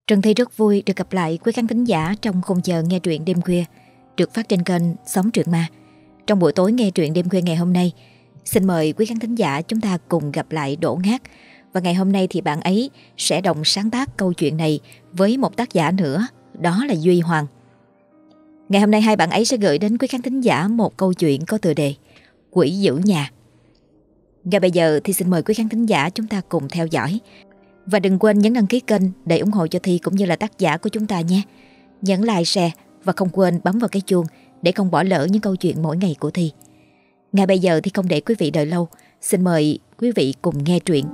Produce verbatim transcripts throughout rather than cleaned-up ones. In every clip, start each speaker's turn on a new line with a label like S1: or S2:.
S1: Trân Thi rất vui được gặp lại quý khán thính giả trong khung giờ nghe truyện đêm khuya được phát trên kênh Sống Truyện Ma. Trong buổi tối nghe truyện đêm khuya ngày hôm nay, xin mời quý khán thính giả chúng ta cùng gặp lại Đỗ Ngát. Và ngày hôm nay thì bạn ấy sẽ đồng sáng tác câu chuyện này với một tác giả nữa, đó là Duy Hoàng. Ngày hôm nay hai bạn ấy sẽ gửi đến quý khán thính giả một câu chuyện có tựa đề Quỷ giữ nhà. Ngay bây giờ thì xin mời quý khán thính giả chúng ta cùng theo dõi. Và đừng quên nhấn đăng ký kênh để ủng hộ cho Thi cũng như là tác giả của chúng ta nhé. Nhấn like, share và không quên bấm vào cái chuông để không bỏ lỡ những câu chuyện mỗi ngày của Thi. Ngay bây giờ thì không để quý vị đợi lâu, xin mời quý vị cùng nghe truyện.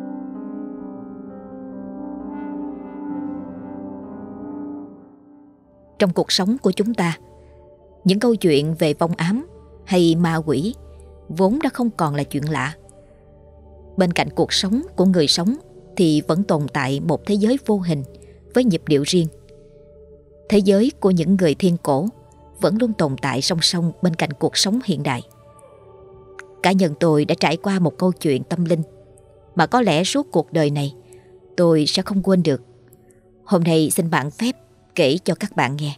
S1: Trong cuộc sống của chúng ta, những câu chuyện về vong ám hay ma quỷ vốn đã không còn là chuyện lạ. Bên cạnh cuộc sống của người sống thì vẫn tồn tại một thế giới vô hình với nhịp điệu riêng. Thế giới của những người thiên cổ vẫn luôn tồn tại song song bên cạnh cuộc sống hiện đại. Cá nhân tôi đã trải qua một câu chuyện tâm linh mà có lẽ suốt cuộc đời này tôi sẽ không quên được. Hôm nay xin bạn phép kể cho các bạn nghe.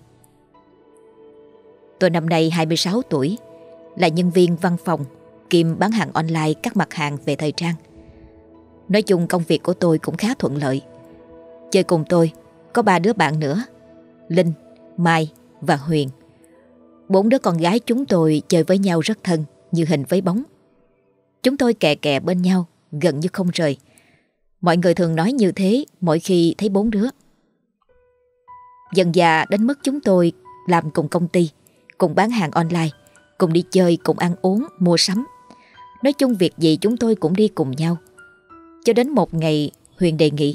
S1: Tôi năm nay hai mươi sáu tuổi, là nhân viên văn phòng kiêm bán hàng online các mặt hàng về thời trang. Nói chung công việc của tôi cũng khá thuận lợi. Chơi cùng tôi có ba đứa bạn nữa, Linh, Mai và Huyền. Bốn đứa con gái chúng tôi chơi với nhau rất thân, như hình với bóng. Chúng tôi kè kè bên nhau, gần như không rời. Mọi người thường nói như thế mỗi khi thấy bốn đứa. Dần dà đến mức chúng tôi làm cùng công ty, cùng bán hàng online, cùng đi chơi, cùng ăn uống, mua sắm. Nói chung việc gì chúng tôi cũng đi cùng nhau. Cho đến một ngày Huyền đề nghị: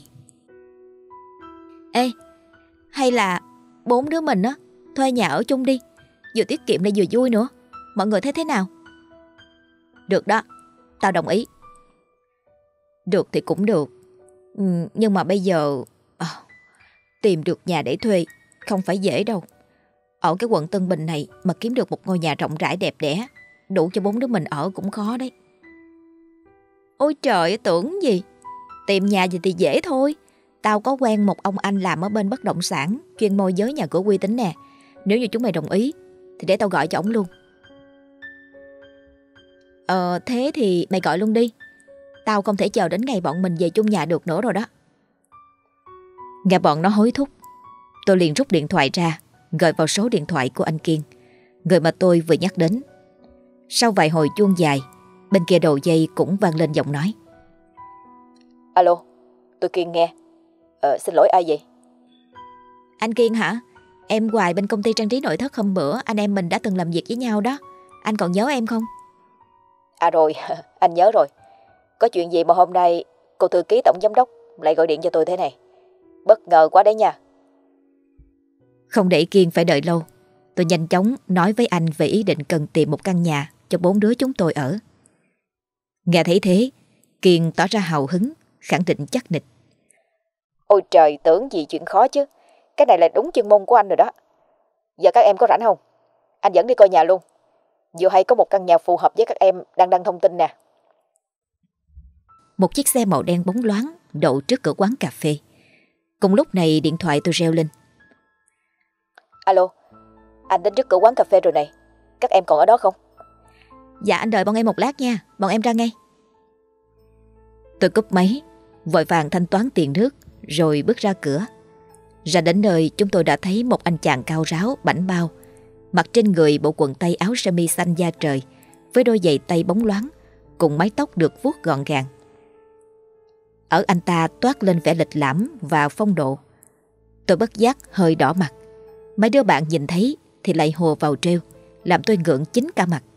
S1: Ê, hay là bốn đứa mình á thuê nhà ở chung đi, vừa tiết kiệm lại vừa vui nữa. Mọi người thấy thế nào? Được đó, tao đồng ý. Được thì cũng được, ừ, nhưng mà bây giờ à, tìm được nhà để thuê không phải dễ đâu. Ở cái quận Tân Bình này mà kiếm được một ngôi nhà rộng rãi đẹp đẽ đủ cho bốn đứa mình ở cũng khó đấy. Ôi trời, tưởng gì, tìm nhà gì thì dễ thôi. Tao có quen một ông anh làm ở bên bất động sản, chuyên môi giới nhà cửa uy tín nè. Nếu như chúng mày đồng ý thì để tao gọi cho ổng luôn. Ờ thế thì mày gọi luôn đi. Tao không thể chờ đến ngày bọn mình về chung nhà được nữa rồi đó. Nghe bọn nó hối thúc, tôi liền rút điện thoại ra, gọi vào số điện thoại của anh Kiên, người mà tôi vừa nhắc đến. Sau vài hồi chuông dài, bên kia đầu dây cũng vang lên giọng nói: Alo, tôi Kiên nghe. Ờ, xin lỗi ai vậy? Anh Kiên hả? Em Hoài bên công ty trang trí nội thất hôm bữa anh em mình đã từng làm việc với nhau đó. Anh còn nhớ em không? À rồi, anh nhớ rồi. Có chuyện gì mà hôm nay cô thư ký tổng giám đốc lại gọi điện cho tôi thế này? Bất ngờ quá đấy nha. Không để Kiên phải đợi lâu, tôi nhanh chóng nói với anh về ý định cần tìm một căn nhà cho bốn đứa chúng tôi ở. Nghe thấy thế, Kiên tỏ ra hào hứng, khẳng định chắc nịch: Ôi trời, tưởng gì chuyện khó chứ. Cái này là đúng chuyên môn của anh rồi đó. Giờ các em có rảnh không? Anh dẫn đi coi nhà luôn. Vừa hay có một căn nhà phù hợp với các em đang đăng thông tin nè. Một chiếc xe màu đen bóng loáng đậu trước cửa quán cà phê. Cùng lúc này điện thoại tôi reo lên: Alo, anh đến trước cửa quán cà phê rồi này. Các em còn ở đó không? Dạ anh đợi bọn em một lát nha, bọn em ra ngay. Tôi cúp máy, vội vàng thanh toán tiền nước rồi bước ra cửa. Ra đến nơi chúng tôi đã thấy một anh chàng cao ráo, bảnh bao, mặc trên người bộ quần tây áo sơ mi xanh da trời với đôi giày tây bóng loáng, cùng mái tóc được vuốt gọn gàng. Ở anh ta toát lên vẻ lịch lãm và phong độ. Tôi bất giác hơi đỏ mặt. Mấy đứa bạn nhìn thấy thì lại hùa vào trêu, làm tôi ngượng chín cả mặt.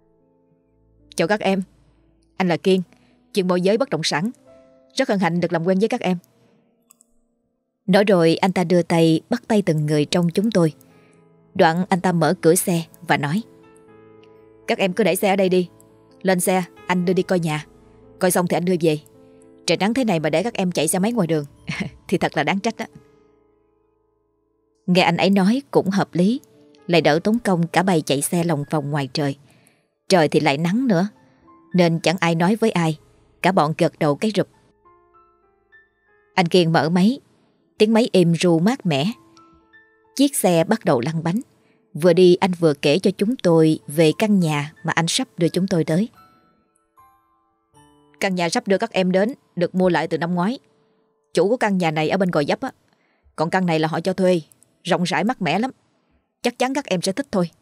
S1: Chào các em, anh là Kiên, chuyên môi giới bất động sản. Rất hân hạnh được làm quen với các em. Nói rồi anh ta đưa tay bắt tay từng người trong chúng tôi. Đoạn anh ta mở cửa xe và nói: Các em cứ để xe ở đây đi. Lên xe, anh đưa đi coi nhà. Coi xong thì anh đưa về. Trời nắng thế này mà để các em chạy xe máy ngoài đường thì thật là đáng trách đó. Nghe anh ấy nói cũng hợp lý, lại đỡ tốn công cả bầy chạy xe lòng vòng ngoài trời. Trời thì lại nắng nữa, nên chẳng ai nói với ai. Cả bọn gật đầu cái rụp. Anh Kiên mở máy, Tiếng máy êm ru mát mẻ. Chiếc xe bắt đầu lăn bánh. Vừa đi anh vừa kể cho chúng tôi về căn nhà mà anh sắp đưa chúng tôi tới. Căn nhà sắp đưa các em đến được mua lại từ năm ngoái. Chủ của căn nhà này ở bên Gò Vấp á. Còn căn này là họ cho thuê, rộng rãi mát mẻ lắm. Chắc chắn các em sẽ thích thôi.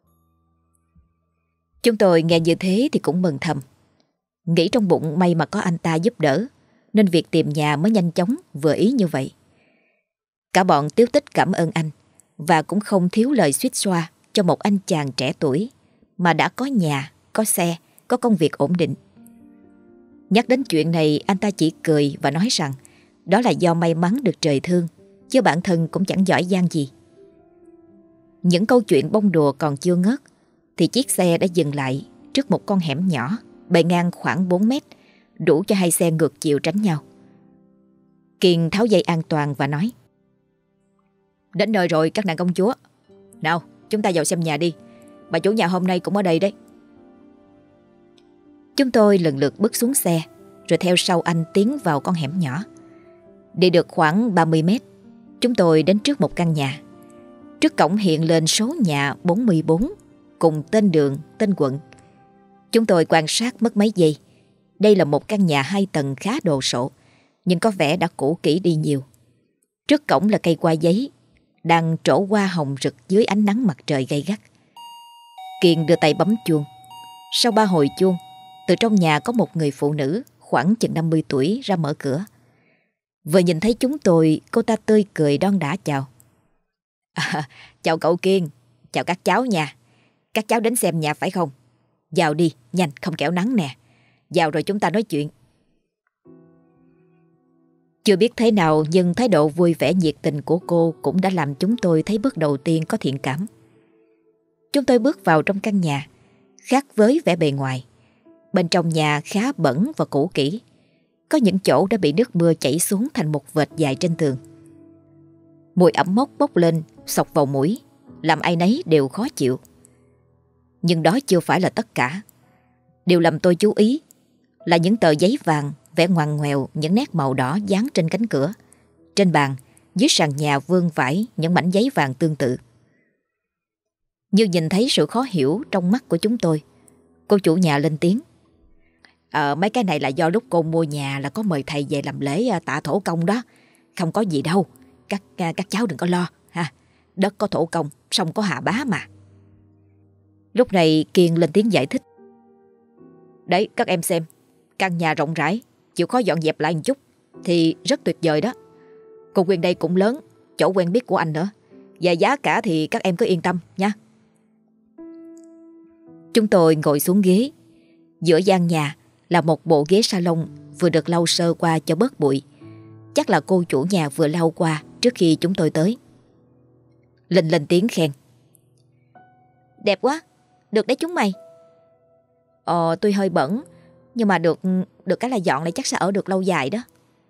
S1: Chúng tôi nghe như thế thì cũng mừng thầm. Nghĩ trong bụng may mà có anh ta giúp đỡ, nên việc tìm nhà mới nhanh chóng vừa ý như vậy. Cả bọn tíu tích cảm ơn anh, và cũng không thiếu lời xuýt xoa cho một anh chàng trẻ tuổi mà đã có nhà, có xe, có công việc ổn định. Nhắc đến chuyện này, anh ta chỉ cười và nói rằng đó là do may mắn được trời thương, chứ bản thân cũng chẳng giỏi giang gì. Những câu chuyện bông đùa còn chưa ngớt thì chiếc xe đã dừng lại trước một con hẻm nhỏ bề ngang khoảng bốn mét, đủ cho hai xe ngược chiều tránh nhau. Kiên tháo dây an toàn và nói: Đến nơi rồi các nàng công chúa. Nào, chúng ta vào xem nhà đi. Bà chủ nhà hôm nay cũng ở đây đấy. Chúng tôi lần lượt bước xuống xe, rồi theo sau anh tiến vào con hẻm nhỏ. Đi được khoảng ba mươi mét, chúng tôi đến trước một căn nhà. Trước cổng hiện lên số nhà bốn mươi bốn cùng tên đường, tên quận. Chúng tôi quan sát mất mấy giây. Đây là một căn nhà hai tầng khá đồ sộ, nhưng có vẻ đã cũ kỹ đi nhiều. Trước cổng là cây hoa giấy đang trổ hoa hồng rực dưới ánh nắng mặt trời gay gắt. Kiên đưa tay bấm chuông. Sau ba hồi chuông, từ trong nhà có một người phụ nữ khoảng chừng năm mươi tuổi ra mở cửa. Vừa nhìn thấy chúng tôi, cô ta tươi cười đon đả chào. À, chào cậu Kiên, chào các cháu nha. Các cháu đến xem nhà phải không? Vào đi, nhanh, không kẻo nắng nè. Vào rồi chúng ta nói chuyện. Chưa biết thế nào nhưng thái độ vui vẻ nhiệt tình của cô cũng đã làm chúng tôi thấy bước đầu tiên có thiện cảm. Chúng tôi bước vào trong căn nhà, khác với vẻ bề ngoài. Bên trong nhà khá bẩn và cũ kỹ. Có những chỗ đã bị nước mưa chảy xuống thành một vệt dài trên tường. Mùi ẩm mốc bốc lên, xộc vào mũi, làm ai nấy đều khó chịu. Nhưng đó chưa phải là tất cả. Điều làm tôi chú ý là những tờ giấy vàng vẽ ngoằn ngoèo những nét màu đỏ dán trên cánh cửa. Trên bàn, dưới sàn nhà vương vãi những mảnh giấy vàng tương tự. Như nhìn thấy sự khó hiểu trong mắt của chúng tôi, cô chủ nhà lên tiếng. Ờ, mấy cái này là do lúc cô mua nhà là có mời thầy về làm lễ tạ thổ công đó. Không có gì đâu, các các cháu đừng có lo ha. Đất có thổ công, sông có hà bá mà. Lúc này Kiên lên tiếng giải thích. Đấy, các em xem, căn nhà rộng rãi, chịu khó dọn dẹp lại một chút thì rất tuyệt vời đó. Cô Quyên đây cũng lớn, chỗ quen biết của anh nữa. Và giá cả thì các em cứ yên tâm nha. Chúng tôi ngồi xuống ghế. Giữa gian nhà là một bộ ghế salon vừa được lau sơ qua cho bớt bụi. Chắc là cô chủ nhà vừa lau qua trước khi chúng tôi tới. Linh lên tiếng khen. Đẹp quá, được đấy chúng mày. Ờ, tôi hơi bẩn, nhưng mà được được cái là dọn lại chắc sẽ ở được lâu dài đó.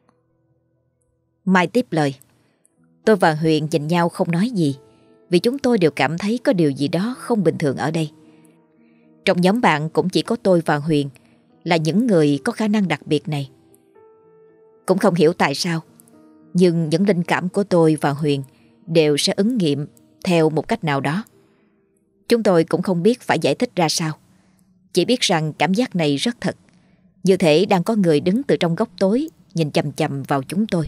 S1: Mai tiếp lời. Tôi và Huyền nhìn nhau không nói gì, vì chúng tôi đều cảm thấy có điều gì đó không bình thường ở đây. Trong nhóm bạn cũng chỉ có tôi và Huyền là những người có khả năng đặc biệt này. Cũng không hiểu tại sao, nhưng những linh cảm của tôi và Huyền đều sẽ ứng nghiệm theo một cách nào đó. Chúng tôi cũng không biết phải giải thích ra sao. Chỉ biết rằng cảm giác này rất thật, như thể đang có người đứng từ trong góc tối nhìn chằm chằm vào chúng tôi.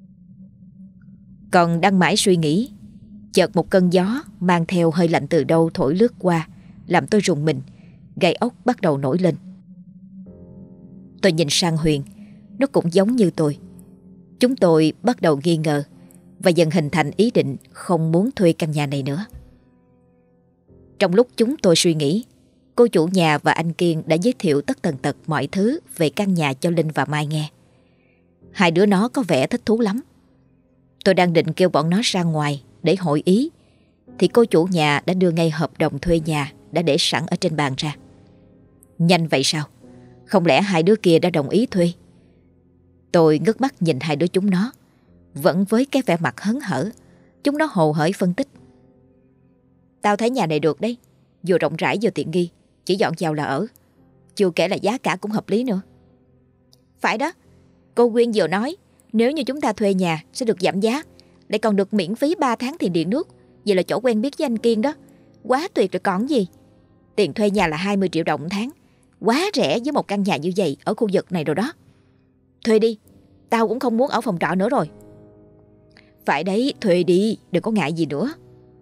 S1: Còn đang mãi suy nghĩ, chợt một cơn gió mang theo hơi lạnh từ đâu thổi lướt qua, làm tôi rùng mình, gai ốc bắt đầu nổi lên. Tôi nhìn sang Huyền, nó cũng giống như tôi. Chúng tôi bắt đầu nghi ngờ và dần hình thành ý định không muốn thuê căn nhà này nữa. Trong lúc chúng tôi suy nghĩ, cô chủ nhà và anh Kiên đã giới thiệu tất tần tật mọi thứ về căn nhà cho Linh và Mai nghe. Hai đứa nó có vẻ thích thú lắm. Tôi đang định kêu bọn nó ra ngoài để hội ý, thì cô chủ nhà đã đưa ngay hợp đồng thuê nhà đã để sẵn ở trên bàn ra. Nhanh vậy sao? Không lẽ hai đứa kia đã đồng ý thuê? Tôi ngước mắt nhìn hai đứa chúng nó. Vẫn với cái vẻ mặt hớn hở, chúng nó hồ hởi phân tích. Tao thấy nhà này được đấy, vừa rộng rãi vừa tiện nghi, chỉ dọn vào là ở. Chưa kể là giá cả cũng hợp lý nữa. Phải đó, cô Quyên vừa nói nếu như chúng ta thuê nhà sẽ được giảm giá, Lại còn được miễn phí ba tháng tiền điện nước. Vậy là chỗ quen biết với anh Kiên đó. Quá tuyệt rồi còn gì. Tiền thuê nhà là hai mươi triệu đồng một tháng. Quá rẻ với một căn nhà như vậy ở khu vực này rồi đó. Thuê đi, tao cũng không muốn ở phòng trọ nữa rồi. Phải đấy, thuê đi, đừng có ngại gì nữa.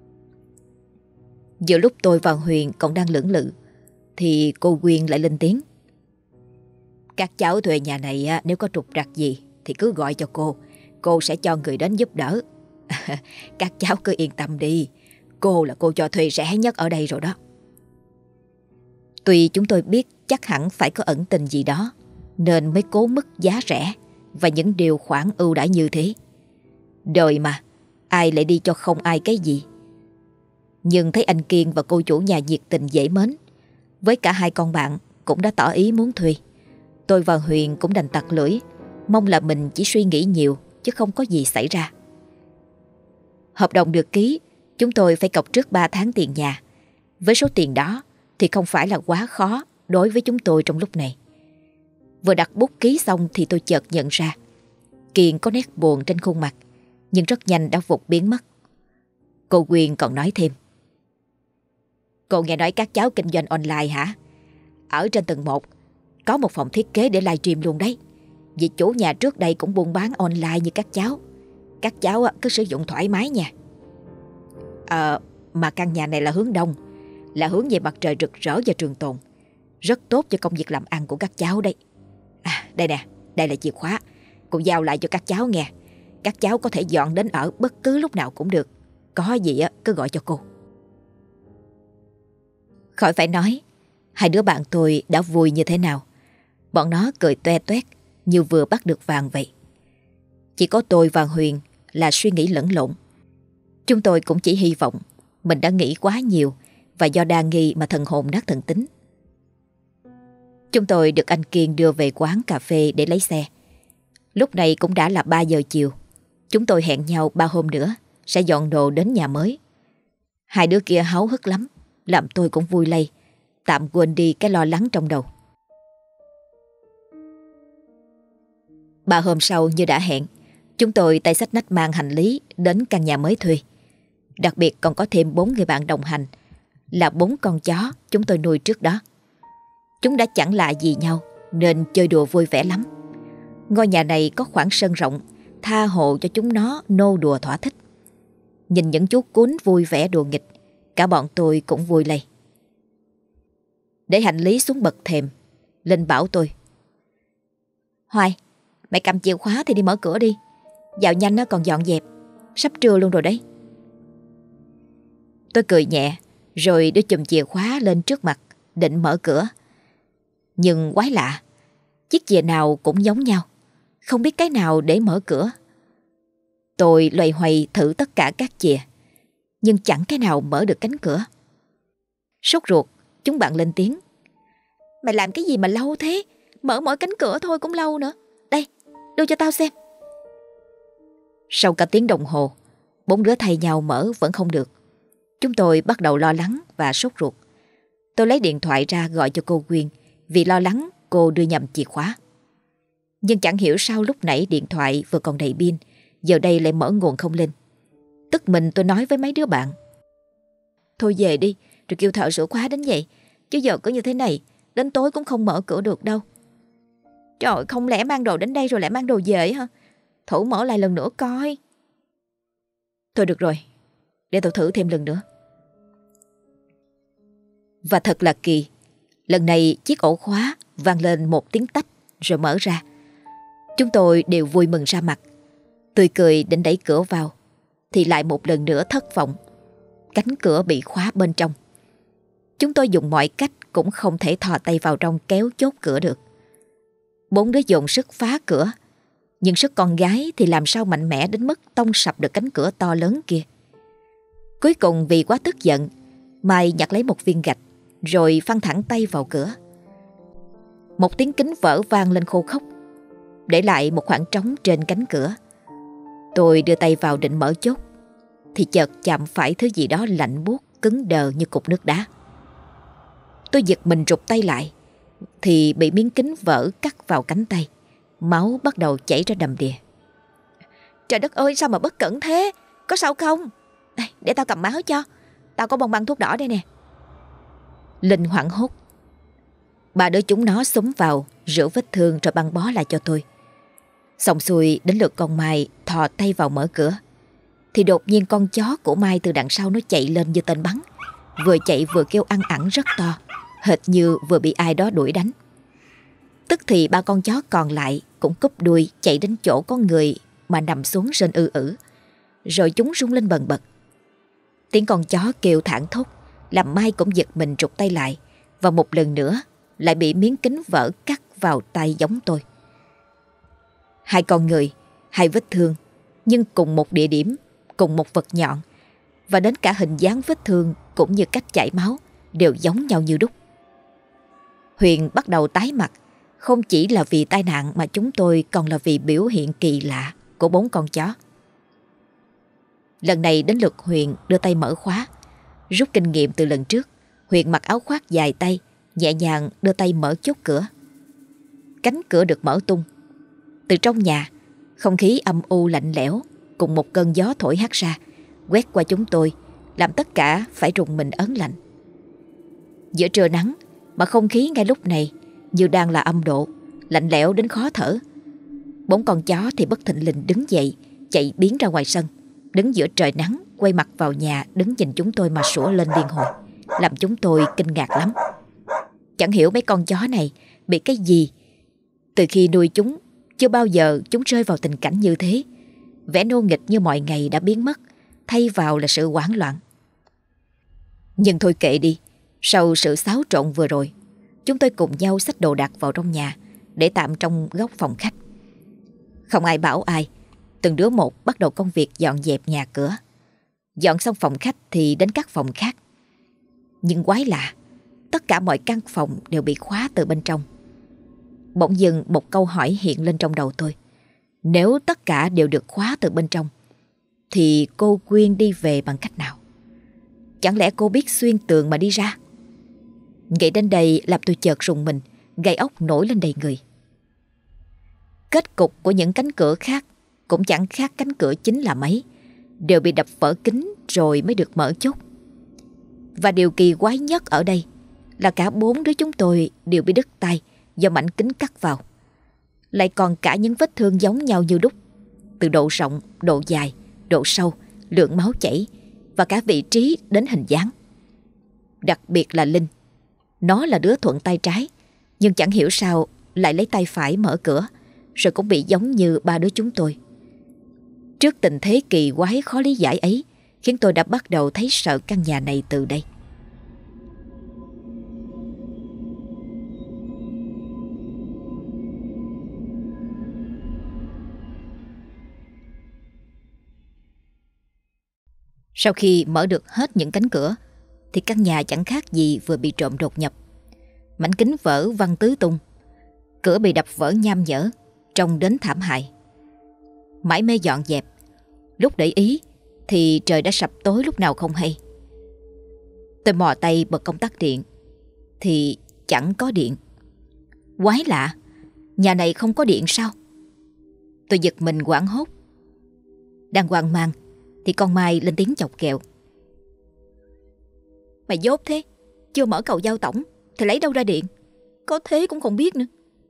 S1: Giữa lúc tôi và Huyền còn đang lưỡng lự thì cô Quyên lại lên tiếng. Các cháu thuê nhà này nếu có trục trặc gì thì cứ gọi cho cô. Cô sẽ cho người đến giúp đỡ. Các cháu cứ yên tâm đi. Cô là cô cho thuê rẻ nhất ở đây rồi đó. Tuy chúng tôi biết chắc hẳn phải có ẩn tình gì đó nên mới cố mức giá rẻ và những điều khoản ưu đãi như thế. Đời mà, ai lại đi cho không ai cái gì. Nhưng thấy anh Kiên và cô chủ nhà nhiệt tình dễ mến, với cả hai con bạn cũng đã tỏ ý muốn thuê. Tôi và Huyền cũng đành tặc lưỡi, mong là mình chỉ suy nghĩ nhiều chứ không có gì xảy ra. Hợp đồng được ký, chúng tôi phải cọc trước ba tháng tiền nhà. Với số tiền đó thì không phải là quá khó đối với chúng tôi trong lúc này. Vừa đặt bút ký xong thì tôi chợt nhận ra Kiên có nét buồn trên khuôn mặt, nhưng rất nhanh đã vụt biến mất. Cô Quyên còn nói thêm. Cô nghe nói các cháu kinh doanh online hả? Ở trên tầng một có một phòng thiết kế để livestream luôn đấy. Vì chủ nhà trước đây cũng buôn bán online như các cháu. Các cháu cứ sử dụng thoải mái nha. Ờ, mà căn nhà này là hướng đông, là hướng về mặt trời rực rỡ và trường tồn. Rất tốt cho công việc làm ăn của các cháu đây. À, đây nè, đây là chìa khóa. Cô giao lại cho các cháu nghe. Các cháu có thể dọn đến ở bất cứ lúc nào cũng được. Có gì á cứ gọi cho cô. Khỏi phải nói, hai đứa bạn tôi đã vui như thế nào. Bọn nó cười toe toét như vừa bắt được vàng vậy. Chỉ có tôi và Huyền là suy nghĩ lẫn lộn. Chúng tôi cũng chỉ hy vọng mình đã nghĩ quá nhiều và do đa nghi mà thần hồn nát thần tính. Chúng tôi được anh Kiên đưa về quán cà phê để lấy xe. Lúc này cũng đã là ba giờ chiều. Chúng tôi hẹn nhau ba hôm nữa sẽ dọn đồ đến nhà mới. Hai đứa kia háo hức lắm, làm tôi cũng vui lây, tạm quên đi cái lo lắng trong đầu. Ba hôm sau như đã hẹn, chúng tôi tay xách nách mang hành lý đến căn nhà mới thuê. Đặc biệt còn có thêm bốn người bạn đồng hành, là bốn con chó chúng tôi nuôi trước đó. Chúng đã chẳng lạ gì nhau nên chơi đùa vui vẻ lắm. Ngôi nhà này có khoảng sân rộng, tha hồ cho chúng nó nô đùa thỏa thích. Nhìn những chú cún vui vẻ đùa nghịch, cả bọn tôi cũng vui lây. Để hành lý xuống bậc thềm, Linh bảo tôi. Hoài, mày cầm chìa khóa thì đi mở cửa đi. Vào nhanh nó còn dọn dẹp, sắp trưa luôn rồi đấy. Tôi cười nhẹ rồi đưa chùm chìa khóa lên trước mặt, định mở cửa. Nhưng quái lạ, chiếc chìa nào cũng giống nhau, không biết cái nào để mở cửa. Tôi loay hoay thử tất cả các chìa, nhưng chẳng cái nào mở được cánh cửa. Sốt ruột, chúng bạn lên tiếng. Mày làm cái gì mà lâu thế? Mở mỗi cánh cửa thôi cũng lâu nữa. Đây, đưa cho tao xem. Sau cả tiếng đồng hồ, bốn đứa thay nhau mở vẫn không được. Chúng tôi bắt đầu lo lắng và sốt ruột. Tôi lấy điện thoại ra gọi cho cô Quyên vì lo lắng cô đưa nhầm chìa khóa. Nhưng chẳng hiểu sao lúc nãy điện thoại vừa còn đầy pin, giờ đây lại mở nguồn không lên. Tức mình tôi nói với mấy đứa bạn. Thôi về đi, rồi kêu thợ sửa khóa đến vậy. Chứ giờ cứ như thế này, đến tối cũng không mở cửa được đâu. Trời, không lẽ mang đồ đến đây rồi lại mang đồ về hả? Thử mở lại lần nữa coi. Thôi được rồi, để tôi thử thêm lần nữa. Và thật là kỳ, lần này chiếc ổ khóa vang lên một tiếng tách rồi mở ra. Chúng tôi đều vui mừng ra mặt, tươi cười định đẩy cửa vào thì lại một lần nữa thất vọng. Cánh cửa bị khóa bên trong. Chúng tôi dùng mọi cách cũng không thể thò tay vào trong kéo chốt cửa được. Bốn đứa dồn sức phá cửa, nhưng sức con gái thì làm sao mạnh mẽ đến mức tông sập được cánh cửa to lớn kia. Cuối cùng vì quá tức giận, Mai nhặt lấy một viên gạch rồi phăng thẳng tay vào cửa. Một tiếng kính vỡ vang lên khô khốc, để lại một khoảng trống trên cánh cửa. Tôi đưa tay vào định mở chốt thì chợt chạm phải thứ gì đó lạnh buốt, cứng đờ như cục nước đá. Tôi giật mình rụt tay lại thì bị miếng kính vỡ cắt vào cánh tay. Máu bắt đầu chảy ra đầm đìa. Trời đất ơi, sao mà bất cẩn thế? Có sao không? Đây, để tao cầm máu cho. Tao có bông băng thuốc đỏ đây nè. Linh hoảng hốt. Ba đứa chúng nó xúm vào, rửa vết thương rồi băng bó lại cho tôi. Xong xuôi đến lượt con Mai thò tay vào mở cửa, thì đột nhiên con chó của Mai từ đằng sau nó chạy lên như tên bắn. Vừa chạy vừa kêu ăn ẳng rất to, hệt như vừa bị ai đó đuổi đánh. Tức thì ba con chó còn lại cũng cúp đuôi chạy đến chỗ có người mà nằm xuống rên ư ử. Rồi chúng rung lên bần bật. Tiếng con chó kêu thảng thốt làm Mai cũng giật mình rụt tay lại, và một lần nữa lại bị miếng kính vỡ cắt vào tay giống tôi. Hai con người, hai vết thương, nhưng cùng một địa điểm, cùng một vật nhọn, và đến cả hình dáng vết thương cũng như cách chảy máu đều giống nhau như đúc. Huyền bắt đầu tái mặt, không chỉ là vì tai nạn mà chúng tôi còn là vì biểu hiện kỳ lạ của bốn con chó. Lần này đến lượt Huyền đưa tay mở khóa. Rút kinh nghiệm từ lần trước, Huyền mặc áo khoác dài tay, nhẹ nhàng đưa tay mở chốt cửa. Cánh cửa được mở tung. Từ trong nhà, không khí âm u lạnh lẽo cùng một cơn gió thổi hắt ra, quét qua chúng tôi, làm tất cả phải rùng mình ớn lạnh. Giữa trưa nắng mà không khí ngay lúc này như đang là âm độ, lạnh lẽo đến khó thở. Bốn con chó thì bất thình lình đứng dậy, chạy biến ra ngoài sân, đứng giữa trời nắng, quay mặt vào nhà, đứng nhìn chúng tôi mà sủa lên điên hồi, làm chúng tôi kinh ngạc lắm. Chẳng hiểu mấy con chó này bị cái gì. Từ khi nuôi chúng, chưa bao giờ chúng rơi vào tình cảnh như thế. Vẻ nô nghịch như mọi ngày đã biến mất, thay vào là sự hoảng loạn. Nhưng thôi kệ đi. Sau sự xáo trộn vừa rồi, chúng tôi cùng nhau xách đồ đạc vào trong nhà, để tạm trong góc phòng khách. Không ai bảo ai, từng đứa một bắt đầu công việc dọn dẹp nhà cửa. Dọn xong phòng khách thì đến các phòng khác. Nhưng quái lạ, tất cả mọi căn phòng đều bị khóa từ bên trong. Bỗng dưng một câu hỏi hiện lên trong đầu tôi. Nếu tất cả đều được khóa từ bên trong, thì cô Quyên đi về bằng cách nào? Chẳng lẽ cô biết xuyên tường mà đi ra? Nghĩ đến đây làm tôi chợt rùng mình, gai ốc nổi lên đầy người. Kết cục của những cánh cửa khác cũng chẳng khác cánh cửa chính là mấy, đều bị đập vỡ kính rồi mới được mở chốt. Và điều kỳ quái nhất ở đây là cả bốn đứa chúng tôi đều bị đứt tay do mảnh kính cắt vào. Lại còn cả những vết thương giống nhau như đúc, từ độ rộng, độ dài, độ sâu, lượng máu chảy và cả vị trí đến hình dáng. Đặc biệt là Linh. Nó là đứa thuận tay trái, nhưng chẳng hiểu sao lại lấy tay phải mở cửa, rồi cũng bị giống như ba đứa chúng tôi. Trước tình thế kỳ quái khó lý giải ấy, khiến tôi đã bắt đầu thấy sợ căn nhà này từ đây. Sau khi mở được hết những cánh cửa, thì căn nhà chẳng khác gì vừa bị trộm đột nhập. Mảnh kính vỡ văng tứ tung, cửa bị đập vỡ nham nhở, trông đến thảm hại. Mãi mê dọn dẹp, lúc để ý thì trời đã sập tối lúc nào không hay. Tôi mò tay bật công tắc điện thì chẳng có điện. Quái lạ, nhà này không có điện sao? Tôi giật mình hoảng hốt. Đang hoang mang thì con Mai lên tiếng chọc ghẹo. Mày dốt thế, chưa mở cầu giao tổng thì lấy đâu ra điện? Có thế cũng không biết nữa.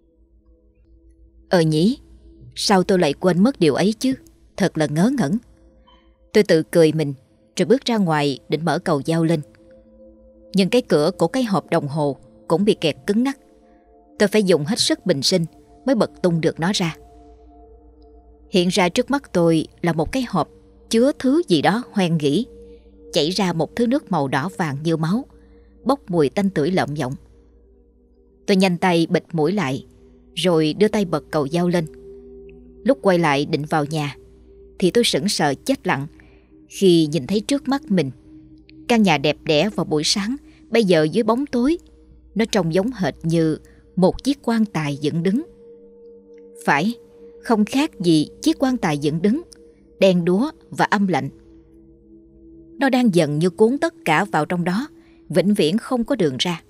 S1: Ờ nhỉ, sao tôi lại quên mất điều ấy chứ? Thật là ngớ ngẩn. Tôi tự cười mình rồi bước ra ngoài định mở cầu giao lên. Nhưng cái cửa của cái hộp đồng hồ cũng bị kẹt cứng ngắc. Tôi phải dùng hết sức bình sinh mới bật tung được nó ra. Hiện ra trước mắt tôi là một cái hộp chứa thứ gì đó hoen gỉ, chảy ra một thứ nước màu đỏ vàng như máu, bốc mùi tanh tưởi lợm giọng. Tôi nhanh tay bịt mũi lại, rồi đưa tay bật cầu giao lên. Lúc quay lại định vào nhà thì tôi sững sờ chết lặng khi nhìn thấy trước mắt mình căn nhà đẹp đẽ vào buổi sáng, bây giờ dưới bóng tối nó trông giống hệt như một chiếc quan tài dựng đứng. Phải, không khác gì chiếc quan tài dựng đứng, đen đúa và âm lạnh. Nó đang dần như cuốn tất cả vào trong đó, vĩnh viễn không có đường ra.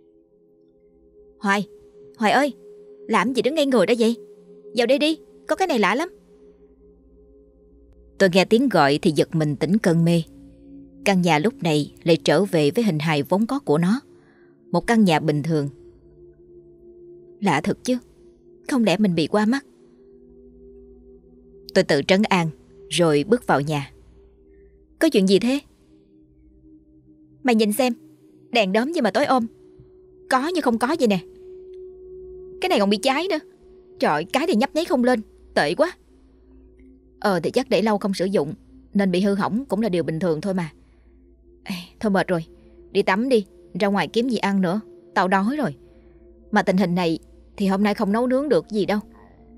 S1: Hoài, Hoài ơi, làm gì đứng ngây người đó vậy? Vào đây đi, có cái này lạ lắm. Tôi nghe tiếng gọi thì giật mình tỉnh cơn mê. Căn nhà lúc này lại trở về với hình hài vốn có của nó. Một căn nhà bình thường. Lạ thật chứ, không lẽ mình bị qua mắt? Tôi tự trấn an rồi bước vào nhà. Có chuyện gì thế? Mày nhìn xem, đèn đóm gì mà tối ôm. Có như không có vậy nè. Cái này còn bị cháy nữa. Trời, cái thì nhấp nháy không lên. Tệ quá. Ờ thì chắc để lâu không sử dụng nên bị hư hỏng cũng là điều bình thường thôi mà. Ê, thôi mệt rồi, đi tắm đi, ra ngoài kiếm gì ăn nữa. Tao đói rồi. Mà tình hình này thì hôm nay không nấu nướng được gì đâu.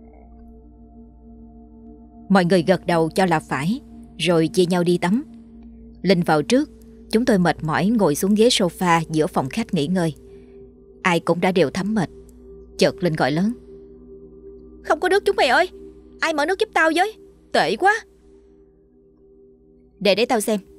S1: Mọi người gật đầu cho là phải, rồi chia nhau đi tắm. Linh vào trước. Chúng tôi mệt mỏi ngồi xuống ghế sofa giữa phòng khách nghỉ ngơi. Ai cũng đã đều thấm mệt. Chợt Linh gọi lớn. Không có nước chúng mày ơi, ai mở nước giúp tao với. Tệ quá. Để để tao xem.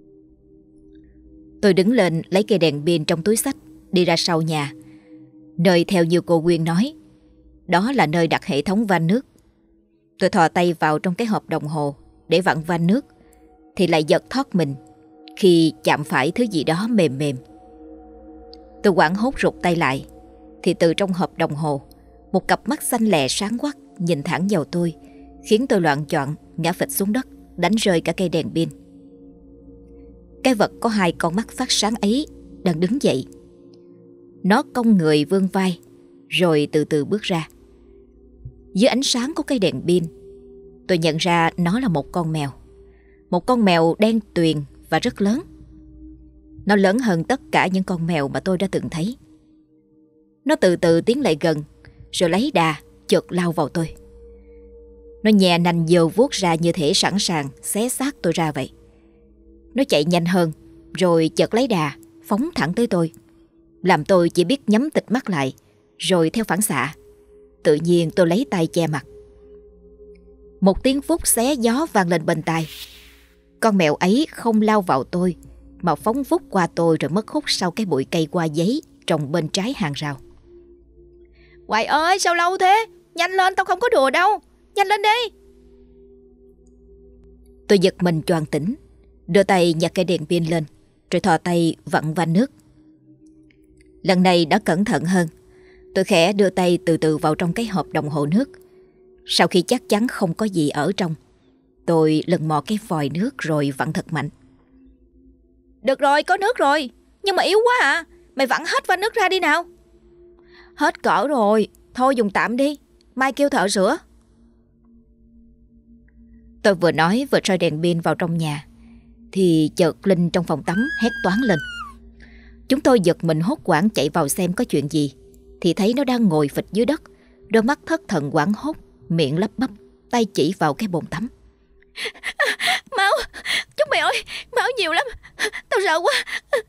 S1: Tôi đứng lên lấy cây đèn pin trong túi xách, đi ra sau nhà, nơi theo như cô Quyên nói, đó là nơi đặt hệ thống van nước. Tôi thò tay vào trong cái hộp đồng hồ để vặn van nước, thì lại giật thót mình khi chạm phải thứ gì đó mềm mềm. Tôi hoảng hốt rụt tay lại, thì từ trong hộp đồng hồ, một cặp mắt xanh lè sáng quắc nhìn thẳng vào tôi, khiến tôi loạng choạng ngã phịch xuống đất, đánh rơi cả cây đèn pin. Cái vật có hai con mắt phát sáng ấy đang đứng dậy. Nó cong người vươn vai, rồi từ từ bước ra. Dưới ánh sáng của cây đèn pin, tôi nhận ra nó là một con mèo. Một con mèo đen tuyền và rất lớn. Nó lớn hơn tất cả những con mèo mà tôi đã từng thấy. Nó từ từ tiến lại gần, rồi lấy đà chợt lao vào tôi. Nó nhè nành dờ vuốt ra như thể sẵn sàng xé xác tôi ra vậy. Nó chạy nhanh hơn, rồi chợt lấy đà phóng thẳng tới tôi, làm tôi chỉ biết nhắm tịt mắt lại. Rồi theo phản xạ, tự nhiên tôi lấy tay che mặt. Một tiếng vút xé gió vang lên bên tai. Con mèo ấy không lao vào tôi, mà phóng vút qua tôi rồi mất hút sau cái bụi cây qua giấy trồng bên trái hàng rào. Hoài ơi, sao lâu thế? Nhanh lên, tao không có đùa đâu. Nhanh lên đi. Tôi giật mình choàng tỉnh, đưa tay nhặt cây đèn pin lên, rồi thò tay vặn van nước. Lần này đã cẩn thận hơn. Tôi khẽ đưa tay từ từ vào trong cái hộp đồng hồ nước. Sau khi chắc chắn không có gì ở trong, tôi lần mò cái vòi nước rồi vặn thật mạnh. Được rồi, có nước rồi, nhưng mà yếu quá à. Mày vặn hết van nước ra đi nào. Hết cỡ rồi, thôi dùng tạm đi, mai kêu thợ sửa. Tôi vừa nói vừa soi đèn pin vào trong nhà, thì chợt Linh trong phòng tắm hét toáng lên. Chúng tôi giật mình hốt hoảng chạy vào xem có chuyện gì, thì thấy nó đang ngồi phịch dưới đất, đôi mắt thất thần hoảng hốt, miệng lắp bắp, tay chỉ vào cái bồn tắm. Máu, chúng mày ơi, máu nhiều lắm, tao sợ quá.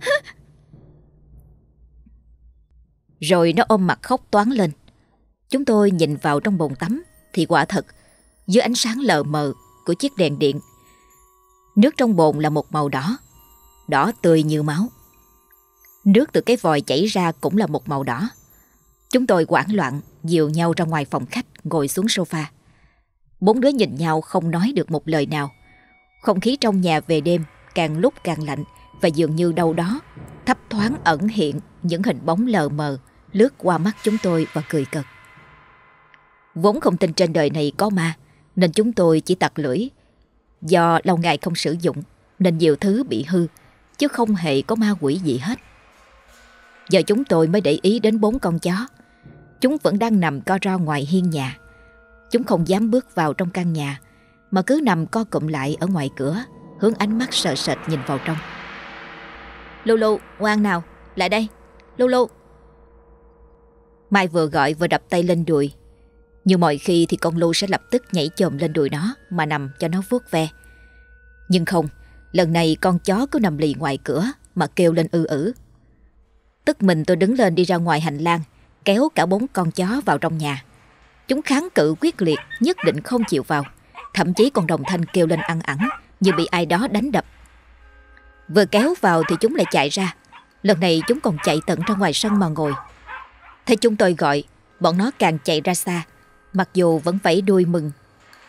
S1: Rồi nó ôm mặt khóc toáng lên. Chúng tôi nhìn vào trong bồn tắm, thì quả thật, dưới ánh sáng lờ mờ của chiếc đèn điện, nước trong bồn là một màu đỏ, đỏ tươi như máu. Nước từ cái vòi chảy ra cũng là một màu đỏ. Chúng tôi hoảng loạn dìu nhau ra ngoài phòng khách, ngồi xuống sofa. Bốn đứa nhìn nhau không nói được một lời nào. Không khí trong nhà về đêm càng lúc càng lạnh, và dường như đâu đó thấp thoáng ẩn hiện những hình bóng lờ mờ lướt qua mắt chúng tôi và cười cợt. Vốn không tin trên đời này có ma, nên chúng tôi chỉ tặc lưỡi. Do lâu ngày không sử dụng nên nhiều thứ bị hư, chứ không hề có ma quỷ gì hết. Giờ chúng tôi mới để ý đến bốn con chó. Chúng vẫn đang nằm co ro ngoài hiên nhà. Chúng không dám bước vào trong căn nhà, mà cứ nằm co cụm lại ở ngoài cửa, hướng ánh mắt sợ sệt nhìn vào trong. Lulu, ngoan nào, lại đây. Lulu. Mai vừa gọi vừa đập tay lên đùi. Như mọi khi thì con Lu sẽ lập tức nhảy chồm lên đùi nó mà nằm cho nó vuốt ve. Nhưng không, lần này con chó cứ nằm lì ngoài cửa mà kêu lên ư ử. Tức mình tôi đứng lên đi ra ngoài hành lang, kéo cả bốn con chó vào trong nhà. Chúng kháng cự quyết liệt, nhất định không chịu vào. Thậm chí còn đồng thanh kêu lên ăn ẳng, như bị ai đó đánh đập. Vừa kéo vào thì chúng lại chạy ra. Lần này chúng còn chạy tận ra ngoài sân mà ngồi. Thấy chúng tôi gọi, bọn nó càng chạy ra xa, mặc dù vẫn vẫy đuôi mừng.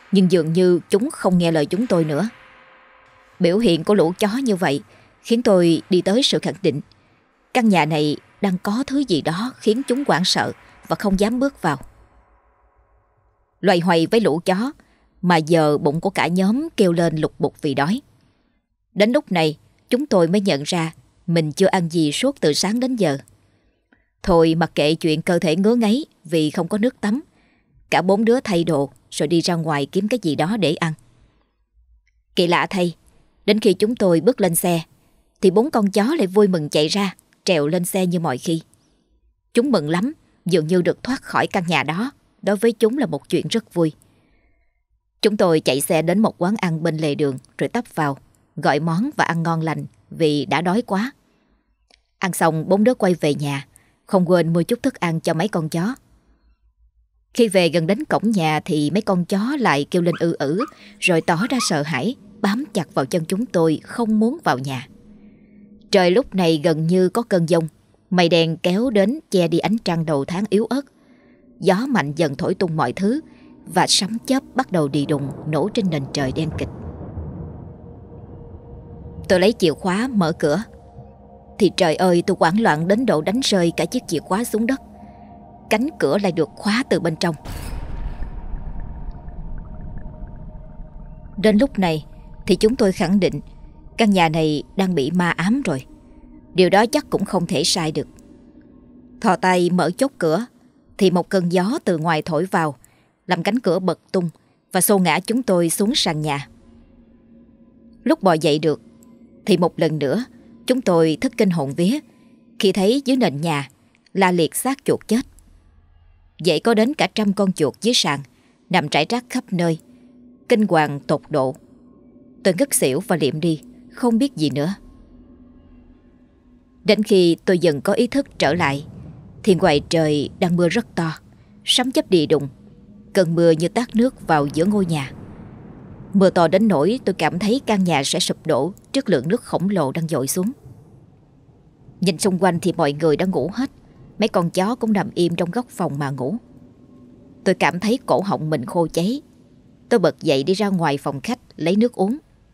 S1: Nhưng dường như chúng không nghe lời chúng tôi nữa. Biểu hiện của lũ chó như vậy khiến tôi đi tới sự khẳng định căn nhà này đang có thứ gì đó khiến chúng hoảng sợ và không dám bước vào. Loay hoay với lũ chó mà giờ bụng của cả nhóm kêu lên lục bục vì đói. Đến lúc này chúng tôi mới nhận ra mình chưa ăn gì suốt từ sáng đến giờ. Thôi mặc kệ chuyện cơ thể ngứa ngáy vì không có nước tắm, cả bốn đứa thay đồ rồi đi ra ngoài kiếm cái gì đó để ăn. Kỳ lạ thay, đến khi chúng tôi bước lên xe thì bốn con chó lại vui mừng chạy ra, trèo lên xe như mọi khi. Chúng mừng lắm, dường như được thoát khỏi căn nhà đó. Đối với chúng là một chuyện rất vui. Chúng tôi chạy xe đến một quán ăn bên lề đường rồi tấp vào, gọi món và ăn ngon lành vì đã đói quá. Ăn xong bốn đứa quay về nhà, không quên mua chút thức ăn cho mấy con chó. Khi về gần đến cổng nhà thì mấy con chó lại kêu lên ư ử rồi tỏ ra sợ hãi, bám chặt vào chân chúng tôi không muốn vào nhà. Trời lúc này gần như có cơn giông, mây đen kéo đến che đi ánh trăng đầu tháng yếu ớt. Gió mạnh dần thổi tung mọi thứ và sấm chớp bắt đầu đi đùng nổ trên nền trời đen kịt. Tôi lấy chìa khóa mở cửa thì trời ơi, tôi hoảng loạn đến độ đánh rơi cả chiếc chìa khóa xuống đất. Cánh cửa lại được khóa từ bên trong. Đến lúc này thì chúng tôi khẳng định căn nhà này đang bị ma ám rồi. Điều đó chắc cũng không thể sai được. Thò tay mở chốt cửa thì một cơn gió từ ngoài thổi vào, làm cánh cửa bật tung và xô ngã chúng tôi xuống sàn nhà. Lúc bò dậy được thì một lần nữa chúng tôi thất kinh hồn vía khi thấy dưới nền nhà la liệt xác chuột chết. Vậy có đến cả trăm con chuột dưới sàn nằm rải rác khắp nơi. Kinh hoàng tột độ. Tôi ngất xỉu và liệm đi, không biết gì nữa. Đến khi tôi dần có ý thức trở lại thì ngoài trời đang mưa rất to, sấm chớp đi đùng, cơn mưa như tát nước vào giữa ngôi nhà. Mưa to đến nỗi tôi cảm thấy căn nhà sẽ sụp đổ trước lượng nước khổng lồ đang dội xuống. Nhìn xung quanh thì mọi người đã ngủ hết. Mấy con chó cũng nằm im trong góc phòng mà ngủ. Tôi cảm thấy cổ họng mình khô cháy. Tôi bật dậy đi ra ngoài phòng khách lấy nước uống.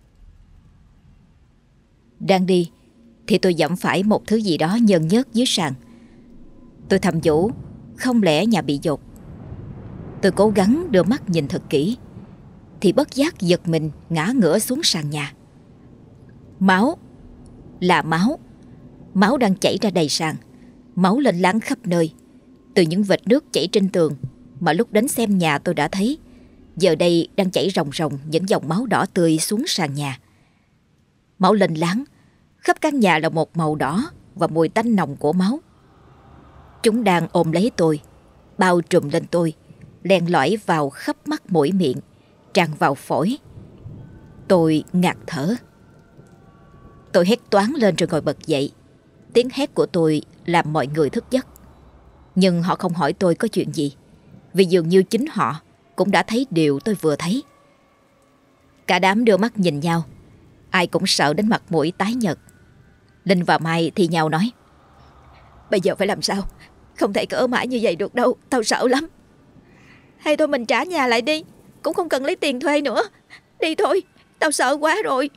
S1: Đang đi thì tôi dẫm phải một thứ gì đó nhơn nhớt dưới sàn. Tôi thầm nhủ, không lẽ nhà bị dột. Tôi cố gắng đưa mắt nhìn thật kỹ thì bất giác giật mình ngã ngửa xuống sàn nhà. Máu, là máu. Máu đang chảy ra đầy sàn. Máu lênh láng khắp nơi. Từ những vệt nước chảy trên tường mà lúc đến xem nhà tôi đã thấy, giờ đây đang chảy ròng ròng những dòng máu đỏ tươi xuống sàn nhà. Máu lênh láng, khắp căn nhà là một màu đỏ và mùi tanh nồng của máu. Chúng đang ôm lấy tôi, bao trùm lên tôi, len lỏi vào khắp mắt mũi miệng, tràn vào phổi. Tôi ngạt thở. Tôi hét toáng lên rồi ngồi bật dậy. Tiếng hét của tôi làm mọi người thức giấc. Nhưng họ không hỏi tôi có chuyện gì, vì dường như chính họ cũng đã thấy điều tôi vừa thấy. Cả đám đưa mắt nhìn nhau, ai cũng sợ đến mặt mũi tái nhợt. Linh và Mai thì nhau nói: Bây giờ phải làm sao? Không thể cứ ở mãi như vậy được đâu, tao sợ lắm. Hay thôi mình trả nhà lại đi, cũng không cần lấy tiền thuê nữa. Đi thôi, tao sợ quá rồi.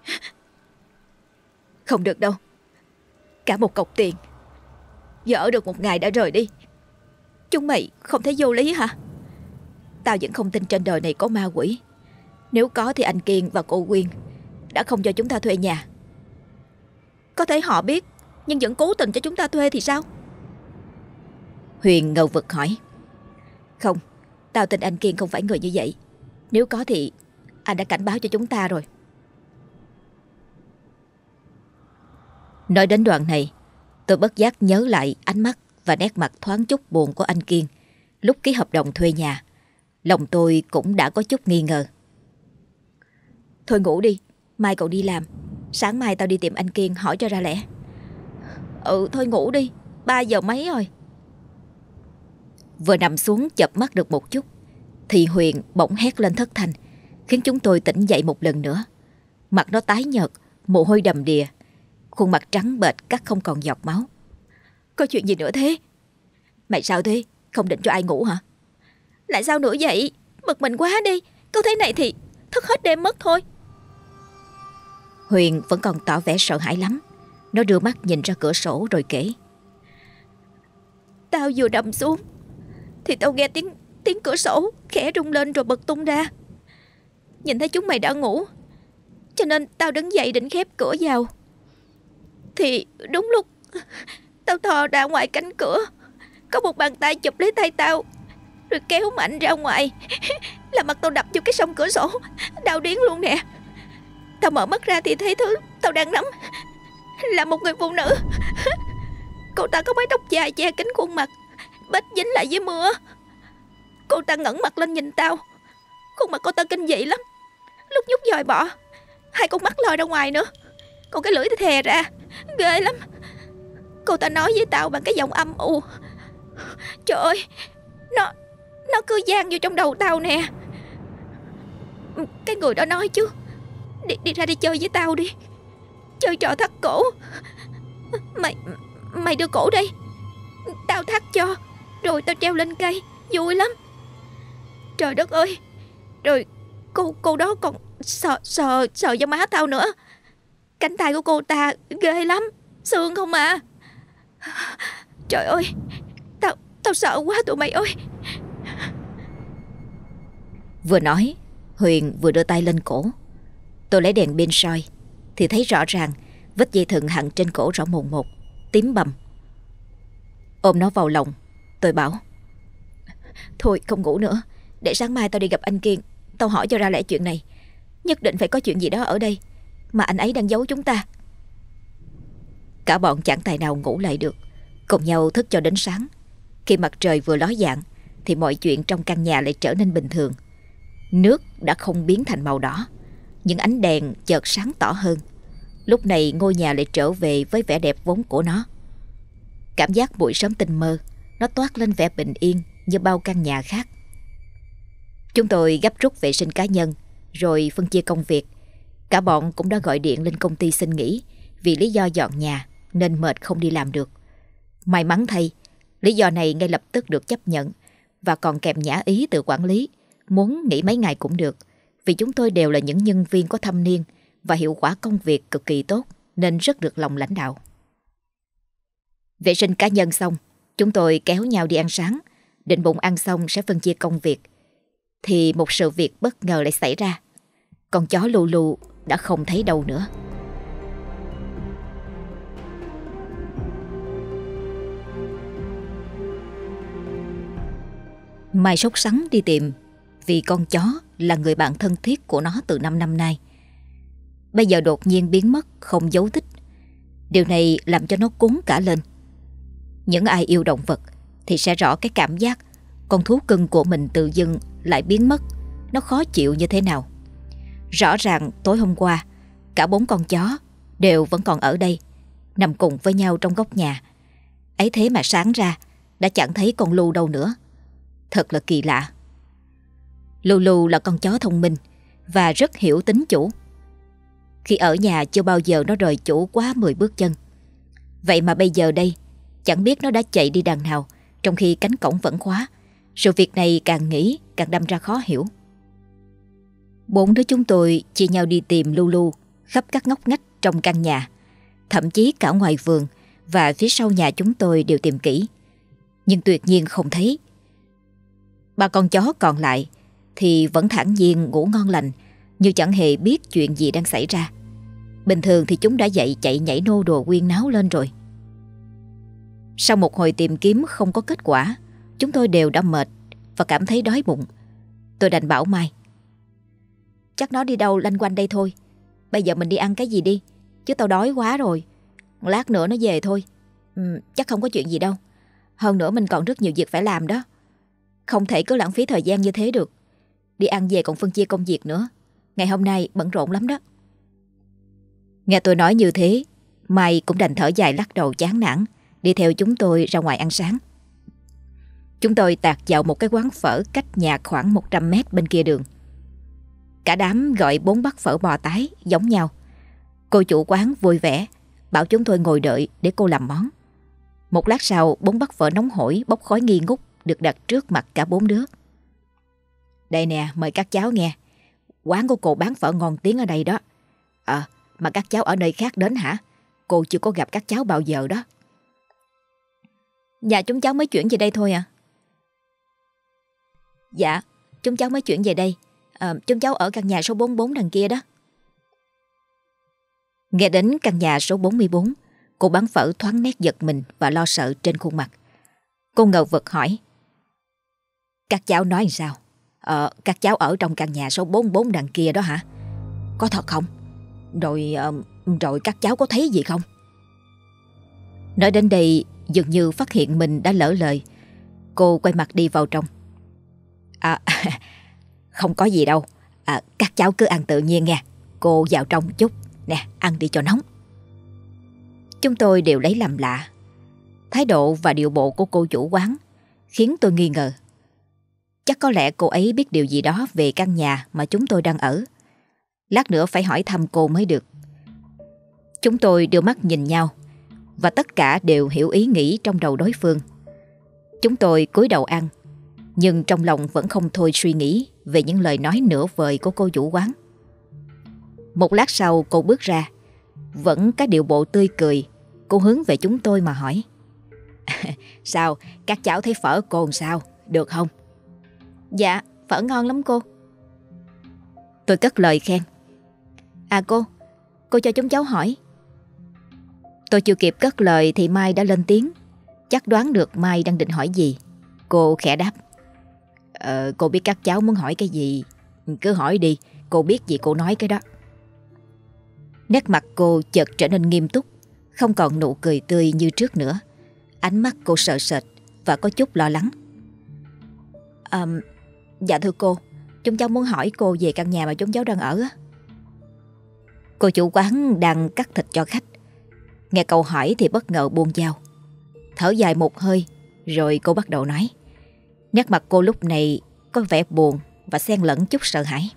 S1: Không được đâu. Cả một cọc tiền, giờ ở được một ngày đã rời đi. Chúng mày không thấy vô lý hả? Tao vẫn không tin trên đời này có ma quỷ. Nếu có thì anh Kiên và cô Quyên đã không cho chúng ta thuê nhà. Có thể họ biết nhưng vẫn cố tình cho chúng ta thuê thì sao? Huyền ngờ vực hỏi: Không, tao tin anh Kiên không phải người như vậy. Nếu có thì anh đã cảnh báo cho chúng ta rồi. Nói đến đoạn này, tôi bất giác nhớ lại ánh mắt và nét mặt thoáng chút buồn của anh Kiên lúc ký hợp đồng thuê nhà. Lòng tôi cũng đã có chút nghi ngờ. Thôi ngủ đi, mai cậu đi làm. Sáng mai tao đi tìm anh Kiên hỏi cho ra lẽ. Ừ thôi ngủ đi, ba giờ mấy rồi. Vừa nằm xuống chợp mắt được một chút thì Huyền bỗng hét lên thất thanh, khiến chúng tôi tỉnh dậy một lần nữa. Mặt nó tái nhợt, mồ hôi đầm đìa, khuôn mặt trắng bệch cắt không còn giọt máu. Có chuyện gì nữa thế? Mày sao thế? Không định cho ai ngủ hả? Lại sao nữa vậy? Bực mình quá đi. Có thế này thì thức hết đêm mất thôi. Huyền vẫn còn tỏ vẻ sợ hãi lắm. Nó đưa mắt nhìn ra cửa sổ rồi kể. Tao vừa nằm xuống thì tao nghe tiếng tiếng cửa sổ khẽ rung lên rồi bật tung ra. Nhìn thấy chúng mày đã ngủ, cho nên tao đứng dậy định khép cửa vào. Thì đúng lúc tao thò ra ngoài cánh cửa, có một bàn tay chụp lấy tay tao rồi kéo mạnh ra ngoài, làm mặt tao đập vô cái song cửa sổ, đau điếng luôn nè. Tao mở mắt ra thì thấy thứ tao đang nắm là một người phụ nữ. Cô ta có mái tóc dài che kín khuôn mặt, bết dính lại với mưa. Cô ta ngẩng mặt lên nhìn tao. Khuôn mặt cô ta kinh dị lắm, lúc nhúc dòi bọ, hai con mắt lòi ra ngoài nữa, còn cái lưỡi thì thè ra, ghê lắm. Cô ta nói với tao bằng cái giọng âm u. Trời ơi, Nó Nó cứ vang vô trong đầu tao nè. Cái người đó nói chứ, Đi, đi ra đi chơi với tao đi, chơi trò thắt cổ. Mày Mày đưa cổ đây, tao thắt cho, rồi tao treo lên cây, vui lắm. Trời đất ơi. Rồi cô cô đó còn sờ sờ sờ vào má tao nữa. Cánh tay của cô ta ghê lắm, xương không à. Trời ơi, Tao Tao sợ quá tụi mày ơi. Vừa nói, Huyền vừa đưa tay lên cổ. Tôi lấy đèn pin soi thì thấy rõ ràng vết dây thừng hằn trên cổ rõ mồn một, tím bầm. Ôm nó vào lòng, tôi bảo: Thôi không ngủ nữa, để sáng mai tao đi gặp anh Kiên, tao hỏi cho ra lẽ chuyện này. Nhất định phải có chuyện gì đó ở đây mà anh ấy đang giấu chúng ta. Cả bọn chẳng tài nào ngủ lại được, cùng nhau thức cho đến sáng. Khi mặt trời vừa ló dạng thì mọi chuyện trong căn nhà lại trở nên bình thường. Nước đã không biến thành màu đỏ, những ánh đèn chợt sáng tỏ hơn. Lúc này ngôi nhà lại trở về với vẻ đẹp vốn của nó. Cảm giác buổi sớm tinh mơ, nó toát lên vẻ bình yên như bao căn nhà khác. Chúng tôi gấp rút vệ sinh cá nhân rồi phân chia công việc. Cả bọn cũng đã gọi điện lên công ty xin nghỉ vì lý do dọn nhà nên mệt không đi làm được. May mắn thay, lý do này ngay lập tức được chấp nhận và còn kèm nhã ý từ quản lý, muốn nghỉ mấy ngày cũng được, vì chúng tôi đều là những nhân viên có thâm niên và hiệu quả công việc cực kỳ tốt nên rất được lòng lãnh đạo. Vệ sinh cá nhân xong, chúng tôi kéo nhau đi ăn sáng, định bụng ăn xong sẽ phân chia công việc. Thì một sự việc bất ngờ lại xảy ra. Con chó Lulu đã không thấy đâu nữa. Mai sốt sắng đi tìm vì con chó là người bạn thân thiết của nó từ năm năm nay. Bây giờ đột nhiên biến mất không dấu tích. Điều này làm cho nó cuốn cả lên. Những ai yêu động vật thì sẽ rõ cái cảm giác con thú cưng của mình tự dưng lại biến mất, nó khó chịu như thế nào. Rõ ràng tối hôm qua cả bốn con chó đều vẫn còn ở đây, nằm cùng với nhau trong góc nhà. Ấy thế mà sáng ra đã chẳng thấy con Lu đâu nữa. Thật là kỳ lạ. Lulu là con chó thông minh và rất hiểu tính chủ. Khi ở nhà chưa bao giờ nó rời chủ quá mười bước chân. Vậy mà bây giờ đây, chẳng biết nó đã chạy đi đằng nào trong khi cánh cổng vẫn khóa. Sự việc này càng nghĩ càng đâm ra khó hiểu. Bốn đứa chúng tôi chia nhau đi tìm Lulu khắp các ngóc ngách trong căn nhà. Thậm chí cả ngoài vườn và phía sau nhà chúng tôi đều tìm kỹ, nhưng tuyệt nhiên không thấy. Ba con chó còn lại thì vẫn thản nhiên ngủ ngon lành, như chẳng hề biết chuyện gì đang xảy ra. Bình thường thì chúng đã dậy chạy nhảy nô đùa quyên náo lên rồi. Sau một hồi tìm kiếm không có kết quả, chúng tôi đều đã mệt và cảm thấy đói bụng. Tôi đành bảo Mai: chắc nó đi đâu lanh quanh đây thôi. Bây giờ mình đi ăn cái gì đi, chứ tao đói quá rồi. Lát nữa nó về thôi. ừ, Chắc không có chuyện gì đâu. Hơn nữa mình còn rất nhiều việc phải làm đó. Không thể cứ lãng phí thời gian như thế được. Đi ăn về còn phân chia công việc nữa. Ngày hôm nay bận rộn lắm đó. Nghe tôi nói như thế, Mai cũng đành thở dài lắc đầu chán nản, đi theo chúng tôi ra ngoài ăn sáng. Chúng tôi tạt vào một cái quán phở cách nhà khoảng một trăm mét bên kia đường. Cả đám gọi bốn bát phở bò tái giống nhau. Cô chủ quán vui vẻ bảo chúng tôi ngồi đợi để cô làm món. Một lát sau, bốn bát phở nóng hổi bốc khói nghi ngút được đặt trước mặt cả bốn đứa. Đây nè, mời các cháu nghe. Quán của cô bán phở ngon tiếng ở đây đó. Ờ, mà các cháu ở nơi khác đến hả? Cô chưa có gặp các cháu bao giờ đó. Dạ, chúng cháu mới chuyển về đây thôi à. Dạ, chúng cháu mới chuyển về đây. à, Chúng cháu ở căn nhà số bốn mươi bốn đằng kia đó. Nghe đến căn nhà số bốn mươi bốn, cô bán phở thoáng nét giật mình và lo sợ trên khuôn mặt. Cô ngờ vực hỏi: Các cháu nói sao? Ờ, các cháu ở trong căn nhà số bốn mươi bốn đằng kia đó hả? Có thật không? Rồi, uh, rồi các cháu có thấy gì không? Nói đến đây, dường như phát hiện mình đã lỡ lời, cô quay mặt đi vào trong. À, không có gì đâu. À, các cháu cứ ăn tự nhiên nghe. Cô vào trong chút. Nè, ăn đi cho nóng. Chúng tôi đều lấy làm lạ. Thái độ và điệu bộ của cô chủ quán khiến tôi nghi ngờ. Chắc có lẽ cô ấy biết điều gì đó về căn nhà mà chúng tôi đang ở. Lát nữa phải hỏi thăm cô mới được. Chúng tôi đưa mắt nhìn nhau, và tất cả đều hiểu ý nghĩ trong đầu đối phương. Chúng tôi cúi đầu ăn, nhưng trong lòng vẫn không thôi suy nghĩ về những lời nói nửa vời của cô chủ quán. Một lát sau cô bước ra, vẫn cái điệu bộ tươi cười. Cô hướng về chúng tôi mà hỏi: Sao, các cháu thấy phở cô sao? Được không? Dạ, phở ngon lắm cô. Tôi cất lời khen. À cô, cô cho chúng cháu hỏi. Tôi chưa kịp cất lời thì Mai đã lên tiếng. Chắc đoán được Mai đang định hỏi gì. Cô khẽ đáp: Ờ, cô biết các cháu muốn hỏi cái gì, cứ hỏi đi, cô biết gì cô nói cái đó. Nét mặt cô chợt trở nên nghiêm túc, không còn nụ cười tươi như trước nữa. Ánh mắt cô sợ sệt và có chút lo lắng. À, dạ thưa cô, chúng cháu muốn hỏi cô về căn nhà mà chúng cháu đang ở. Cô chủ quán đang cắt thịt cho khách, nghe câu hỏi thì bất ngờ buông dao, thở dài một hơi, rồi cô bắt đầu nói. Nét mặt cô lúc này có vẻ buồn và xen lẫn chút sợ hãi.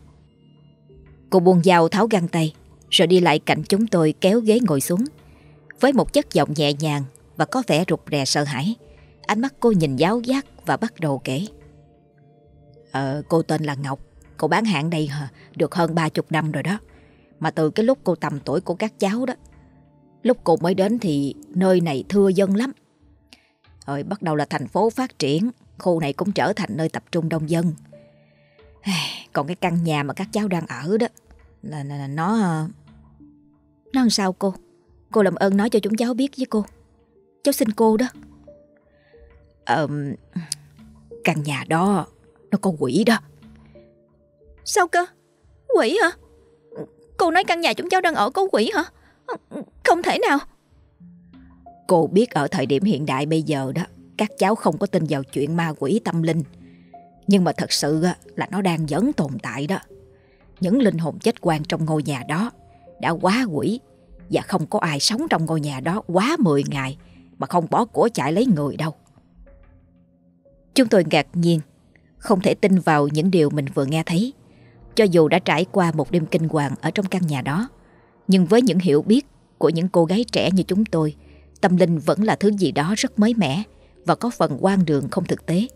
S1: Cô buông dao, tháo găng tay, rồi đi lại cạnh chúng tôi, kéo ghế ngồi xuống. Với một chất giọng nhẹ nhàng và có vẻ rụt rè sợ hãi, ánh mắt cô nhìn giáo giác và bắt đầu kể. Ờ, cô tên là Ngọc. Cô bán hàng đây hả? Được hơn ba chục năm rồi đó. Mà từ cái lúc cô tầm tuổi của các cháu đó, lúc cô mới đến thì nơi này thưa dân lắm. Rồi bắt đầu là thành phố phát triển, khu này cũng trở thành nơi tập trung đông dân. Còn cái căn nhà mà các cháu đang ở đó là, là, là nó... Nó làm sao cô? Cô làm ơn nói cho chúng cháu biết với cô. Cháu xin cô đó. Ờ, căn nhà đó nó có quỷ đó. Sao cơ? Quỷ hả? Cô nói căn nhà chúng cháu đang ở có quỷ hả? Không thể nào. Cô biết ở thời điểm hiện đại bây giờ đó, các cháu không có tin vào chuyện ma quỷ tâm linh. Nhưng mà thật sự là nó đang vẫn tồn tại đó. Những linh hồn chết quan trong ngôi nhà đó đã hóa quỷ, và không có ai sống trong ngôi nhà đó quá mười ngày mà không bỏ của chạy lấy người đâu. Chúng tôi ngạc nhiên, không thể tin vào những điều mình vừa nghe thấy. Cho dù đã trải qua một đêm kinh hoàng ở trong căn nhà đó, nhưng với những hiểu biết của những cô gái trẻ như chúng tôi, tâm linh vẫn là thứ gì đó rất mới mẻ và có phần hoang đường không thực tế.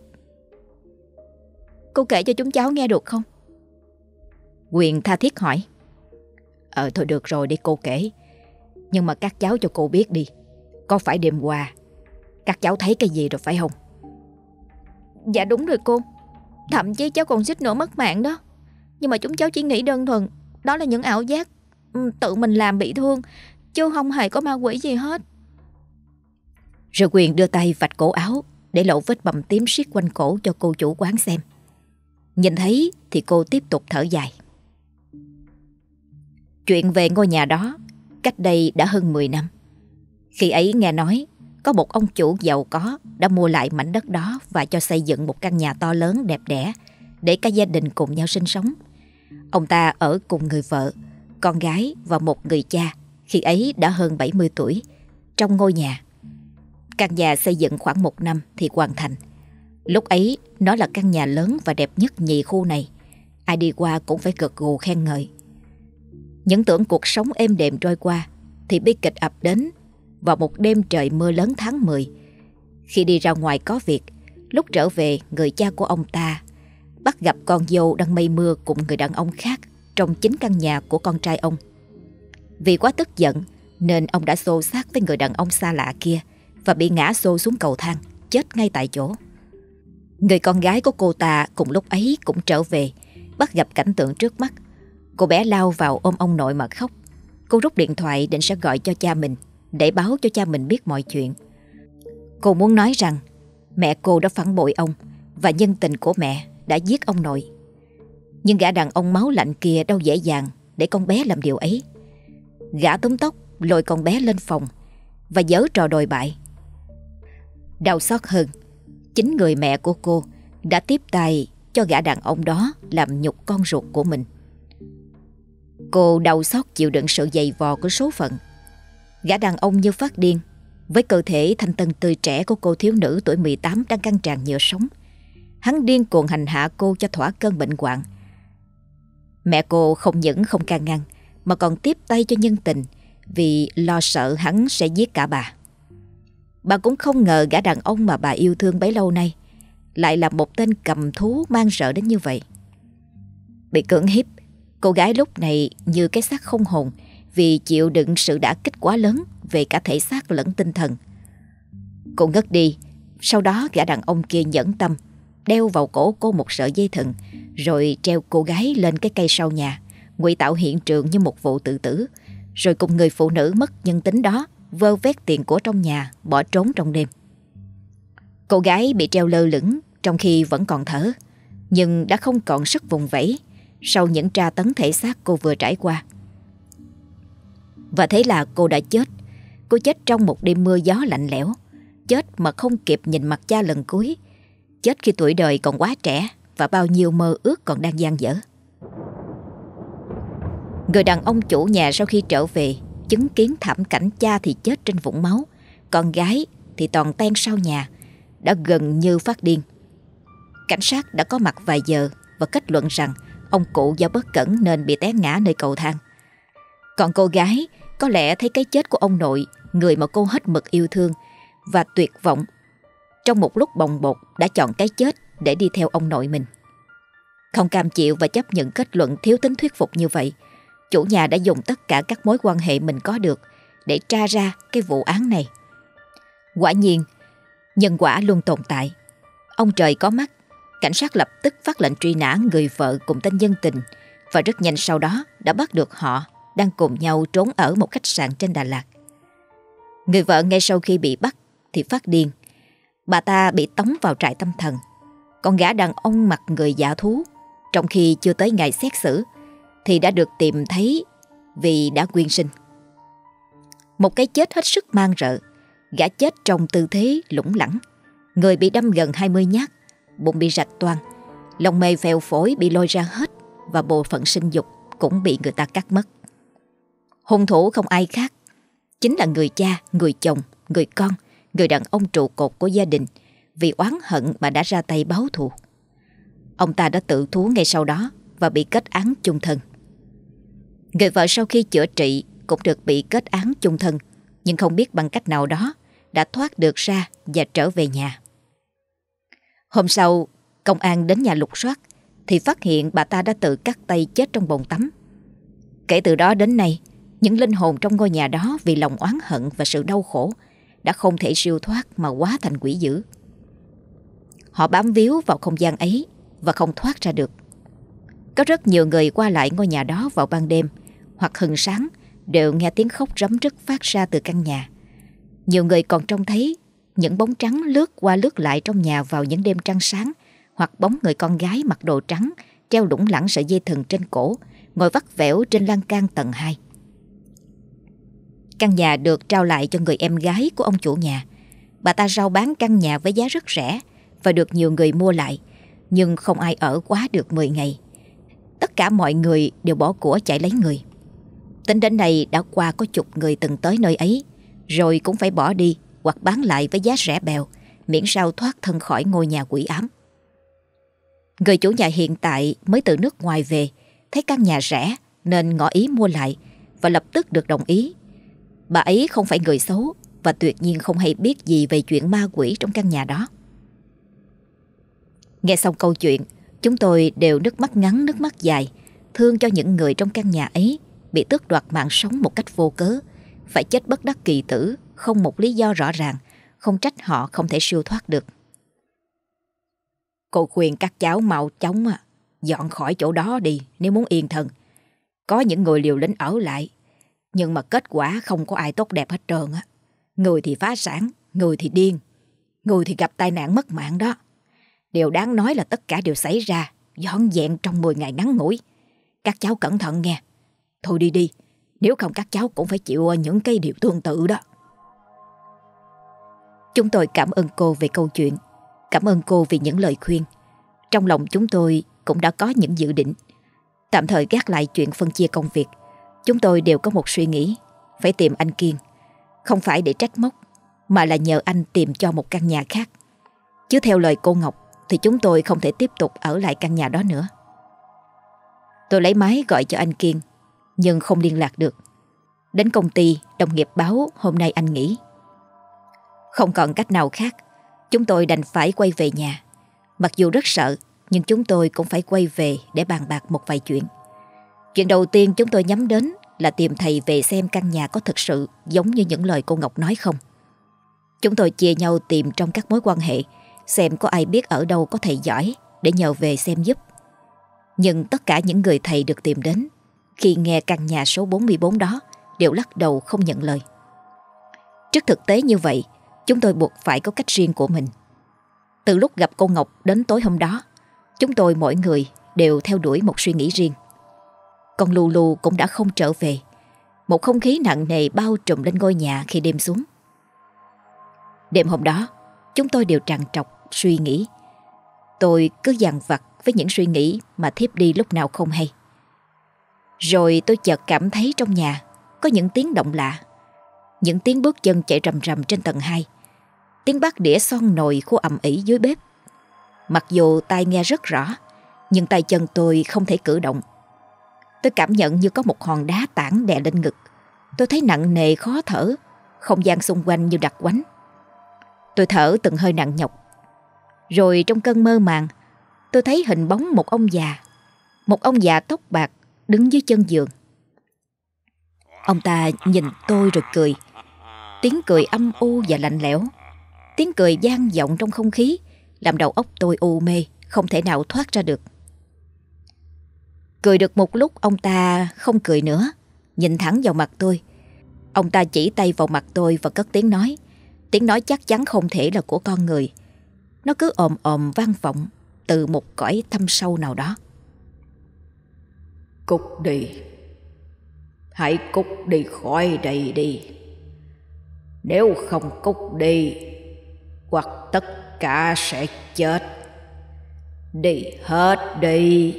S1: Cô kể cho chúng cháu nghe được không? Quyền tha thiết hỏi. Ờ thôi được rồi, để cô kể. Nhưng mà các cháu cho cô biết đi, có phải đêm qua các cháu thấy cái gì rồi phải không? Dạ đúng rồi cô. Thậm chí cháu còn suýt nữa mất mạng đó. Nhưng mà chúng cháu chỉ nghĩ đơn thuần đó là những ảo giác, tự mình làm bị thương, chứ không hề có ma quỷ gì hết. Rồi Quyền đưa tay vạch cổ áo để lộ vết bầm tím siết quanh cổ cho cô chủ quán xem. Nhìn thấy thì cô tiếp tục thở dài. Chuyện về ngôi nhà đó cách đây đã hơn mười năm. Khi ấy nghe nói có một ông chủ giàu có đã mua lại mảnh đất đó và cho xây dựng một căn nhà to lớn đẹp đẽ để cả gia đình cùng nhau sinh sống. Ông ta ở cùng người vợ, con gái và một người cha khi ấy đã hơn bảy mươi tuổi trong ngôi nhà. Căn nhà xây dựng khoảng một năm thì hoàn thành. Lúc ấy nó là căn nhà lớn và đẹp nhất nhì khu này. Ai đi qua cũng phải gật gù khen ngợi. Những tưởng cuộc sống êm đềm trôi qua thì bi kịch ập đến vào một đêm trời mưa lớn tháng mười. Khi đi ra ngoài có việc, lúc trở về người cha của ông ta bắt gặp con dâu đang mây mưa cùng người đàn ông khác trong chính căn nhà của con trai ông. Vì quá tức giận nên ông đã xô xát với người đàn ông xa lạ kia và bị ngã xô xuống cầu thang, chết ngay tại chỗ. Người con gái của cô ta cùng lúc ấy cũng trở về, bắt gặp cảnh tượng trước mắt. Cô bé lao vào ôm ông nội mà khóc. Cô rút điện thoại định sẽ gọi cho cha mình để báo cho cha mình biết mọi chuyện. Cô muốn nói rằng mẹ cô đã phản bội ông và nhân tình của mẹ đã giết ông nội. Nhưng gã đàn ông máu lạnh kia đâu dễ dàng để con bé làm điều ấy. Gã túm tóc lôi con bé lên phòng và giở trò đồi bại. Đau xót hơn, chính người mẹ của cô đã tiếp tay cho gã đàn ông đó làm nhục con ruột của mình. Cô đau xót chịu đựng sự dày vò của số phận. Gã đàn ông như phát điên với cơ thể thanh tân tươi trẻ của cô thiếu nữ tuổi mười tám đang căng tràn nhựa sống. Hắn điên cuồng hành hạ cô cho thỏa cơn bệnh hoạn. Mẹ cô không những không can ngăn mà còn tiếp tay cho nhân tình vì lo sợ hắn sẽ giết cả bà. Bà cũng không ngờ gã đàn ông mà bà yêu thương bấy lâu nay lại là một tên cầm thú man rợ đến như vậy. Bị cưỡng hiếp, cô gái lúc này như cái xác không hồn vì chịu đựng sự đả kích quá lớn về cả thể xác lẫn tinh thần. Cô ngất đi. Sau đó gã đàn ông kia nhẫn tâm đeo vào cổ cô một sợi dây thừng, rồi treo cô gái lên cái cây sau nhà, ngụy tạo hiện trường như một vụ tự tử, rồi cùng người phụ nữ mất nhân tính đó vơ vét tiền của trong nhà bỏ trốn trong đêm. Cô gái bị treo lơ lửng trong khi vẫn còn thở, nhưng đã không còn sức vùng vẫy sau những tra tấn thể xác cô vừa trải qua. Và thế là cô đã chết. Cô chết trong một đêm mưa gió lạnh lẽo, chết mà không kịp nhìn mặt cha lần cuối, chết khi tuổi đời còn quá trẻ và bao nhiêu mơ ước còn đang dang dở. Người đàn ông chủ nhà sau khi trở về chứng kiến thảm cảnh cha thì chết trên vũng máu, con gái thì toàn ten sau nhà, đã gần như phát điên. Cảnh sát đã có mặt vài giờ và kết luận rằng ông cụ do bất cẩn nên bị té ngã nơi cầu thang. Còn cô gái có lẽ thấy cái chết của ông nội, người mà cô hết mực yêu thương và tuyệt vọng, trong một lúc bồng bột đã chọn cái chết để đi theo ông nội mình. Không cam chịu và chấp nhận kết luận thiếu tính thuyết phục như vậy, chủ nhà đã dùng tất cả các mối quan hệ mình có được để tra ra cái vụ án này. Quả nhiên, nhân quả luôn tồn tại. Ông trời có mắt, cảnh sát lập tức phát lệnh truy nã người vợ cùng tên nhân tình và rất nhanh sau đó đã bắt được họ đang cùng nhau trốn ở một khách sạn trên Đà Lạt. Người vợ ngay sau khi bị bắt thì phát điên. Bà ta bị tống vào trại tâm thần. Con gã đàn ông mặc người dạ thú, trong khi chưa tới ngày xét xử, thì đã được tìm thấy vì đã quyên sinh. Một cái chết hết sức man rợ. Gã chết trong tư thế lủng lẳng, người bị đâm gần hai mươi nhát, bụng bị rạch toang, lông mề phèo phổi bị lôi ra hết và bộ phận sinh dục cũng bị người ta cắt mất. Hung thủ không ai khác, chính là người cha, người chồng, người con, người đàn ông trụ cột của gia đình, vì oán hận mà đã ra tay báo thù. Ông ta đã tự thú ngay sau đó và bị kết án chung thân. Người vợ sau khi chữa trị cũng được bị kết án chung thân, nhưng không biết bằng cách nào đó đã thoát được ra và trở về nhà. Hôm sau, công an đến nhà lục soát thì phát hiện bà ta đã tự cắt tay chết trong bồn tắm. Kể từ đó đến nay, những linh hồn trong ngôi nhà đó vì lòng oán hận và sự đau khổ đã không thể siêu thoát mà hóa thành quỷ dữ. Họ bám víu vào không gian ấy và không thoát ra được. Có rất nhiều người qua lại ngôi nhà đó vào ban đêm hoặc hừng sáng đều nghe tiếng khóc rấm rứt phát ra từ căn nhà. Nhiều người còn trông thấy những bóng trắng lướt qua lướt lại trong nhà vào những đêm trăng sáng, hoặc bóng người con gái mặc đồ trắng treo lủng lẳng sợi dây thừng trên cổ, ngồi vắt vẻo trên lan can tầng hai. Căn nhà được trao lại cho người em gái của ông chủ nhà. Bà ta rao bán căn nhà với giá rất rẻ và được nhiều người mua lại, nhưng không ai ở quá được mười ngày. Tất cả mọi người đều bỏ của chạy lấy người. Tính đến nay đã qua có chục người từng tới nơi ấy, rồi cũng phải bỏ đi hoặc bán lại với giá rẻ bèo, miễn sao thoát thân khỏi ngôi nhà quỷ ám. Người chủ nhà hiện tại mới từ nước ngoài về, thấy căn nhà rẻ nên ngỏ ý mua lại và lập tức được đồng ý. Bà ấy không phải người xấu và tuyệt nhiên không hay biết gì về chuyện ma quỷ trong căn nhà đó. Nghe xong câu chuyện, Chúng tôi đều nước mắt ngắn nước mắt dài, thương cho những người trong căn nhà ấy bị tước đoạt mạng sống một cách vô cớ, phải chết bất đắc kỳ tử, không một lý do rõ ràng, không trách họ không thể siêu thoát được. Cô khuyên các cháu mau chóng à, dọn khỏi chỗ đó đi nếu muốn yên thân. Có những người liều lĩnh ở lại, nhưng mà kết quả không có ai tốt đẹp hết trơn á. Người thì phá sản, người thì điên, người thì gặp tai nạn mất mạng đó. Điều đáng nói là tất cả đều xảy ra dọn dẹn trong mười ngày ngắn ngủi. Các cháu cẩn thận nghe. Thôi đi đi, nếu không các cháu cũng phải chịu những cái điều tương tự đó. Chúng tôi cảm ơn cô về câu chuyện, cảm ơn cô vì những lời khuyên. Trong lòng chúng tôi cũng đã có những dự định. Tạm thời gác lại chuyện phân chia công việc, chúng tôi đều có một suy nghĩ, phải tìm anh Kiên. Không phải để trách móc, mà là nhờ anh tìm cho một căn nhà khác. Chứ theo lời cô Ngọc thì chúng tôi không thể tiếp tục ở lại căn nhà đó nữa. Tôi lấy máy gọi cho anh Kiên, nhưng không liên lạc được. Đến công ty, đồng nghiệp báo hôm nay anh nghỉ. Không còn cách nào khác, chúng tôi đành phải quay về nhà. Mặc dù rất sợ, nhưng chúng tôi cũng phải quay về để bàn bạc một vài chuyện. Chuyện đầu tiên chúng tôi nhắm đến là tìm thầy về xem căn nhà có thực sự giống như những lời cô Ngọc nói không. Chúng tôi chia nhau tìm trong các mối quan hệ, xem có ai biết ở đâu có thầy giỏi để nhờ về xem giúp. Nhưng tất cả những người thầy được tìm đến, khi nghe căn nhà số bốn mươi bốn đó, đều lắc đầu không nhận lời. Trước thực tế như vậy, chúng tôi buộc phải có cách riêng của mình. Từ lúc gặp cô Ngọc đến tối hôm đó, chúng tôi mỗi người đều theo đuổi một suy nghĩ riêng. Con Lulu cũng đã không trở về. Một không khí nặng nề bao trùm lên ngôi nhà khi đêm xuống. Đêm hôm đó, chúng tôi đều trằn trọc suy nghĩ. Tôi cứ dằn vặt với những suy nghĩ mà thiếp đi lúc nào không hay. Rồi tôi chợt cảm thấy trong nhà có những tiếng động lạ. Những tiếng bước chân chạy rầm rầm trên tầng hai. Tiếng bát đĩa son nồi khô ầm ĩ dưới bếp. Mặc dù tai nghe rất rõ, nhưng tay chân tôi không thể cử động. Tôi cảm nhận như có một hòn đá tảng đè lên ngực. Tôi thấy nặng nề khó thở, không gian xung quanh như đặc quánh. Tôi thở từng hơi nặng nhọc. Rồi trong cơn mơ màng, tôi thấy hình bóng một ông già. Một ông già tóc bạc đứng dưới chân giường. Ông ta nhìn tôi rồi cười. Tiếng cười âm u và lạnh lẽo. Tiếng cười vang vọng trong không khí, làm đầu óc tôi u mê, không thể nào thoát ra được. Cười được một lúc, ông ta không cười nữa, nhìn thẳng vào mặt tôi. Ông ta chỉ tay vào mặt tôi và cất tiếng nói. Tiếng nói chắc chắn không thể là của con người. Nó cứ ồm ồm vang vọng từ một cõi thâm sâu nào đó.
S2: Cút đi. Hãy cút đi khỏi đây đi. Nếu không cút đi, hoặc tất cả sẽ chết. Đi hết đi.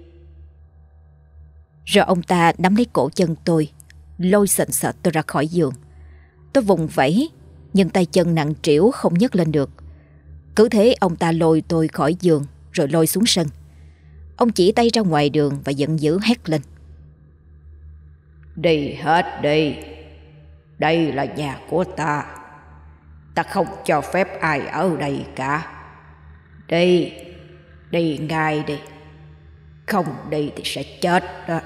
S1: Rồi ông ta nắm lấy cổ chân tôi, lôi sền sệt tôi ra khỏi giường. Tôi vùng vẫy, nhưng tay chân nặng trĩu không nhấc lên được. Cứ thế ông ta lôi tôi khỏi giường, rồi lôi xuống sân. Ông chỉ tay ra ngoài đường và giận dữ hét lên.
S2: Đi hết đi. Đây là nhà của ta. Ta không cho phép ai ở đây cả. Đi. Đi ngay đi. Không đi thì sẽ chết đó.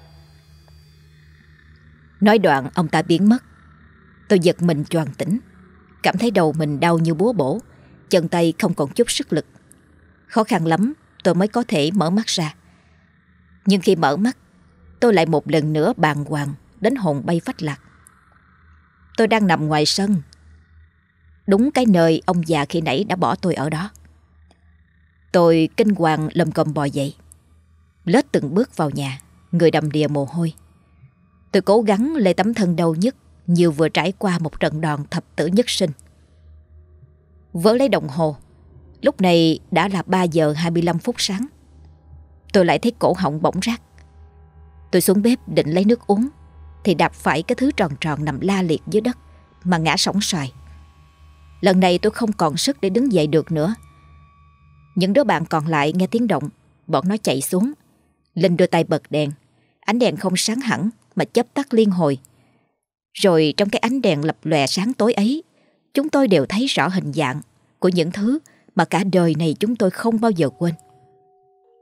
S1: Nói đoạn ông ta biến mất. Tôi giật mình choàng tỉnh, cảm thấy đầu mình đau như búa bổ, chân tay không còn chút sức lực. Khó khăn lắm tôi mới có thể mở mắt ra. Nhưng khi mở mắt, tôi lại một lần nữa bàng hoàng đến hồn bay phách lạc. Tôi đang nằm ngoài sân, đúng cái nơi ông già khi nãy đã bỏ tôi ở đó. Tôi kinh hoàng lầm cồm bò dậy, lết từng bước vào nhà, người đầm đìa mồ hôi. Tôi cố gắng lê tấm thân đau nhức như vừa trải qua một trận đòn thập tử nhất sinh. Vớ lấy đồng hồ, lúc này đã là ba giờ hai mươi lăm phút sáng. Tôi lại thấy cổ họng bỗng rát. Tôi xuống bếp định lấy nước uống, thì đạp phải cái thứ tròn tròn nằm la liệt dưới đất mà ngã sóng xoài. Lần này tôi không còn sức để đứng dậy được nữa. Những đứa bạn còn lại nghe tiếng động, bọn nó chạy xuống. Linh đưa tay bật đèn. Ánh đèn không sáng hẳn mà chớp tắt liên hồi. Rồi trong cái ánh đèn lập lòe sáng tối ấy, chúng tôi đều thấy rõ hình dạng của những thứ mà cả đời này chúng tôi không bao giờ quên.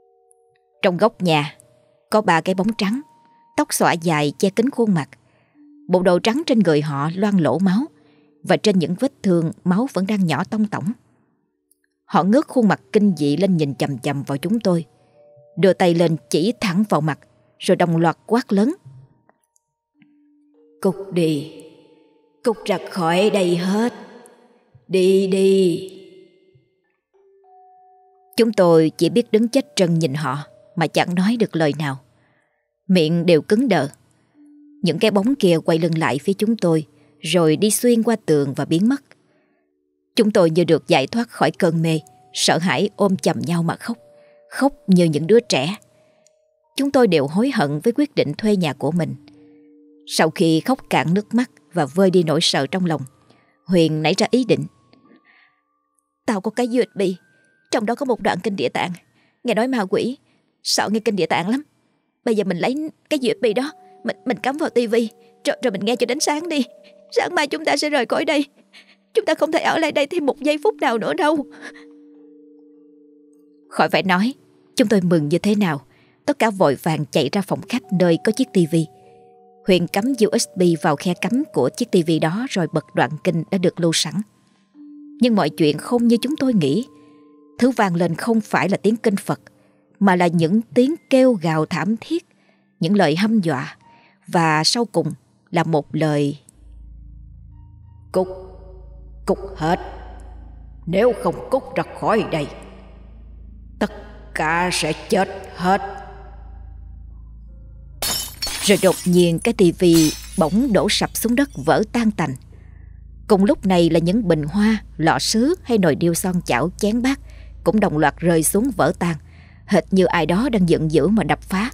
S1: Trong góc nhà có ba cái bóng trắng, tóc xõa dài che kín khuôn mặt. Bộ đồ trắng trên người họ loang lỗ máu, và trên những vết thương máu vẫn đang nhỏ tông tổng. Họ ngước khuôn mặt kinh dị lên nhìn chằm chằm vào chúng tôi, đưa tay lên chỉ thẳng vào mặt, rồi đồng loạt quát lớn:
S2: Cút đi, cút ra khỏi đây hết, đi đi.
S1: Chúng tôi chỉ biết đứng chết trân nhìn họ mà chẳng nói được lời nào. Miệng đều cứng đờ. Những cái bóng kia quay lưng lại phía chúng tôi, rồi đi xuyên qua tường và biến mất. Chúng tôi như được giải thoát khỏi cơn mê, sợ hãi ôm chầm nhau mà khóc, khóc như những đứa trẻ. Chúng tôi đều hối hận với quyết định thuê nhà của mình. Sau khi khóc cạn nước mắt và vơi đi nỗi sợ trong lòng, Huyền nảy ra ý định:
S3: Tao có cái u ét bê, trong đó có một đoạn kinh Địa Tạng. Nghe nói ma quỷ sợ nghe kinh Địa Tạng lắm. Bây giờ mình lấy cái u ét bê đó, Mình mình cắm vào tivi, rồi, rồi mình nghe cho đến sáng đi. Sáng mai chúng ta sẽ rời khỏi đây. Chúng ta không thể ở lại đây thêm một giây phút nào nữa đâu.
S1: Khỏi phải nói, chúng tôi mừng như thế nào. Tất cả vội vàng chạy ra phòng khách nơi có chiếc tivi. Huyền cắm u ét bê vào khe cắm của chiếc tivi đó, rồi bật đoạn kinh đã được lưu sẵn. Nhưng mọi chuyện không như chúng tôi nghĩ. Thứ vang lên không phải là tiếng kinh Phật, mà là những tiếng kêu gào thảm thiết, những lời hăm dọa, và sau cùng là một lời:
S2: Cút, cút hết. Nếu không cút ra khỏi đây, tất cả sẽ chết hết.
S1: Rồi đột nhiên cái tivi bỗng đổ sập xuống đất, vỡ tan tành. Cùng lúc này là những bình hoa, lọ sứ hay nồi điêu son chảo chén bát cũng đồng loạt rơi xuống vỡ tan, hệt như ai đó đang giận dữ mà đập phá.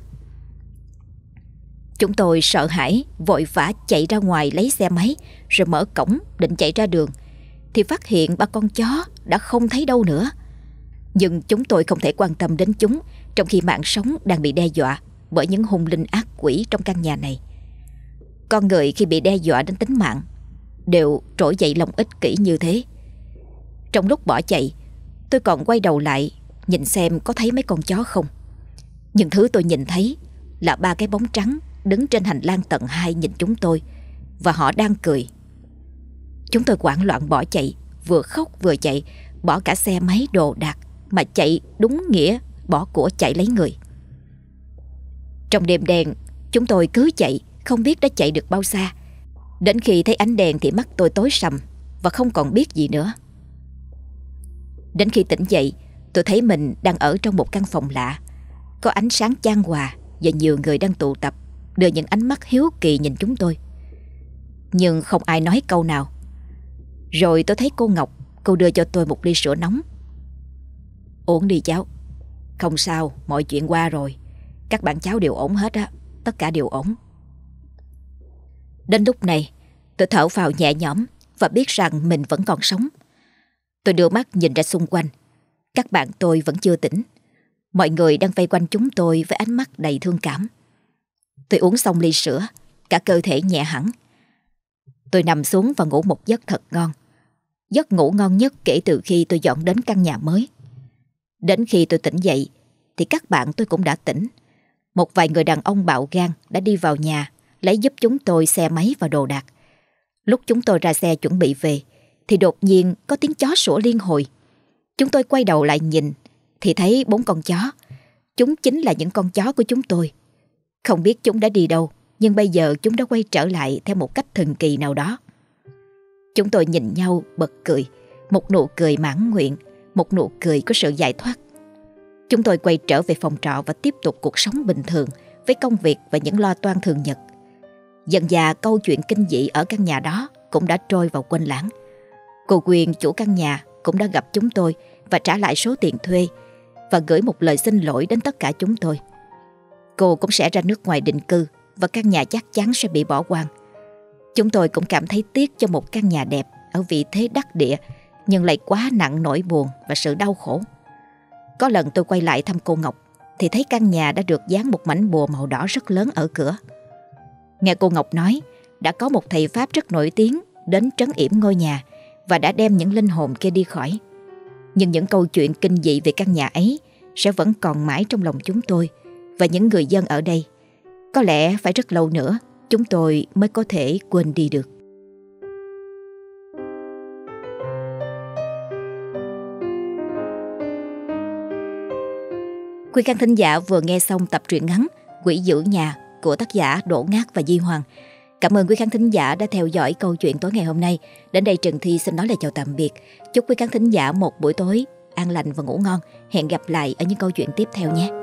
S1: Chúng tôi sợ hãi, vội vã chạy ra ngoài lấy xe máy, rồi mở cổng định chạy ra đường, thì phát hiện ba con chó đã không thấy đâu nữa. Nhưng chúng tôi không thể quan tâm đến chúng, trong khi mạng sống đang bị đe dọa bởi những hung linh ác quỷ trong căn nhà này. Con người khi bị đe dọa đến tính mạng đều trỗi dậy lòng ích kỷ như thế. Trong lúc bỏ chạy, tôi còn quay đầu lại nhìn xem có thấy mấy con chó không. Nhưng thứ tôi nhìn thấy là ba cái bóng trắng đứng trên hành lang tầng hai nhìn chúng tôi, và họ đang cười. Chúng tôi hoảng loạn bỏ chạy, vừa khóc vừa chạy, bỏ cả xe máy đồ đạc, mà chạy đúng nghĩa bỏ của chạy lấy người. Trong đêm đen, chúng tôi cứ chạy, không biết đã chạy được bao xa. Đến khi thấy ánh đèn thì mắt tôi tối sầm và không còn biết gì nữa. Đến khi tỉnh dậy, tôi thấy mình đang ở trong một căn phòng lạ. Có ánh sáng chan hòa và nhiều người đang tụ tập, đưa những ánh mắt hiếu kỳ nhìn chúng tôi. Nhưng không ai nói câu nào. Rồi tôi thấy cô Ngọc, cô đưa cho tôi một ly sữa nóng. Uống đi cháu. Không sao, mọi chuyện qua rồi. Các bạn cháu đều ổn hết á, tất cả đều ổn. Đến lúc này, tôi thở phào nhẹ nhõm và biết rằng mình vẫn còn sống. Tôi đưa mắt nhìn ra xung quanh. Các bạn tôi vẫn chưa tỉnh. Mọi người đang vây quanh chúng tôi với ánh mắt đầy thương cảm. Tôi uống xong ly sữa, cả cơ thể nhẹ hẳn. Tôi nằm xuống và ngủ một giấc thật ngon. Giấc ngủ ngon nhất kể từ khi tôi dọn đến căn nhà mới. Đến khi tôi tỉnh dậy thì các bạn tôi cũng đã tỉnh. Một vài người đàn ông bạo gan đã đi vào nhà lấy giúp chúng tôi xe máy và đồ đạc. Lúc chúng tôi ra xe chuẩn bị về thì đột nhiên có tiếng chó sủa liên hồi. Chúng tôi quay đầu lại nhìn thì thấy bốn con chó. Chúng chính là những con chó của chúng tôi. Không biết chúng đã đi đâu, nhưng bây giờ chúng đã quay trở lại theo một cách thần kỳ nào đó. Chúng tôi nhìn nhau bật cười, một nụ cười mãn nguyện, một nụ cười có sự giải thoát. Chúng tôi quay trở về phòng trọ và tiếp tục cuộc sống bình thường với công việc và những lo toan thường nhật. Dần dà câu chuyện kinh dị ở căn nhà đó cũng đã trôi vào quên lãng. Cô Quyên, chủ căn nhà, cũng đã gặp chúng tôi và trả lại số tiền thuê và gửi một lời xin lỗi đến tất cả chúng tôi. Cô cũng sẽ ra nước ngoài định cư và căn nhà chắc chắn sẽ bị bỏ hoang. Chúng tôi cũng cảm thấy tiếc cho một căn nhà đẹp ở vị thế đắc địa, nhưng lại quá nặng nỗi buồn và sự đau khổ. Có lần tôi quay lại thăm cô Ngọc thì thấy căn nhà đã được dán một mảnh bùa màu đỏ rất lớn ở cửa. Nghe cô Ngọc nói đã có một thầy Pháp rất nổi tiếng đến trấn yểm ngôi nhà và đã đem những linh hồn kia đi khỏi. Nhưng những câu chuyện kinh dị về căn nhà ấy sẽ vẫn còn mãi trong lòng chúng tôi và những người dân ở đây. Có lẽ phải rất lâu nữa chúng tôi mới có thể quên đi được. Quý khán thính giả vừa nghe xong tập truyện ngắn Quỷ Giữ Nhà của tác giả Đỗ Ngát và Di Hoàng. Cảm ơn quý khán thính giả đã theo dõi câu chuyện tối ngày hôm nay. Đến đây Trần Thi xin nói lời chào tạm biệt. Chúc quý khán thính giả một buổi tối an lành và ngủ ngon. Hẹn gặp lại ở những câu chuyện tiếp theo nhé.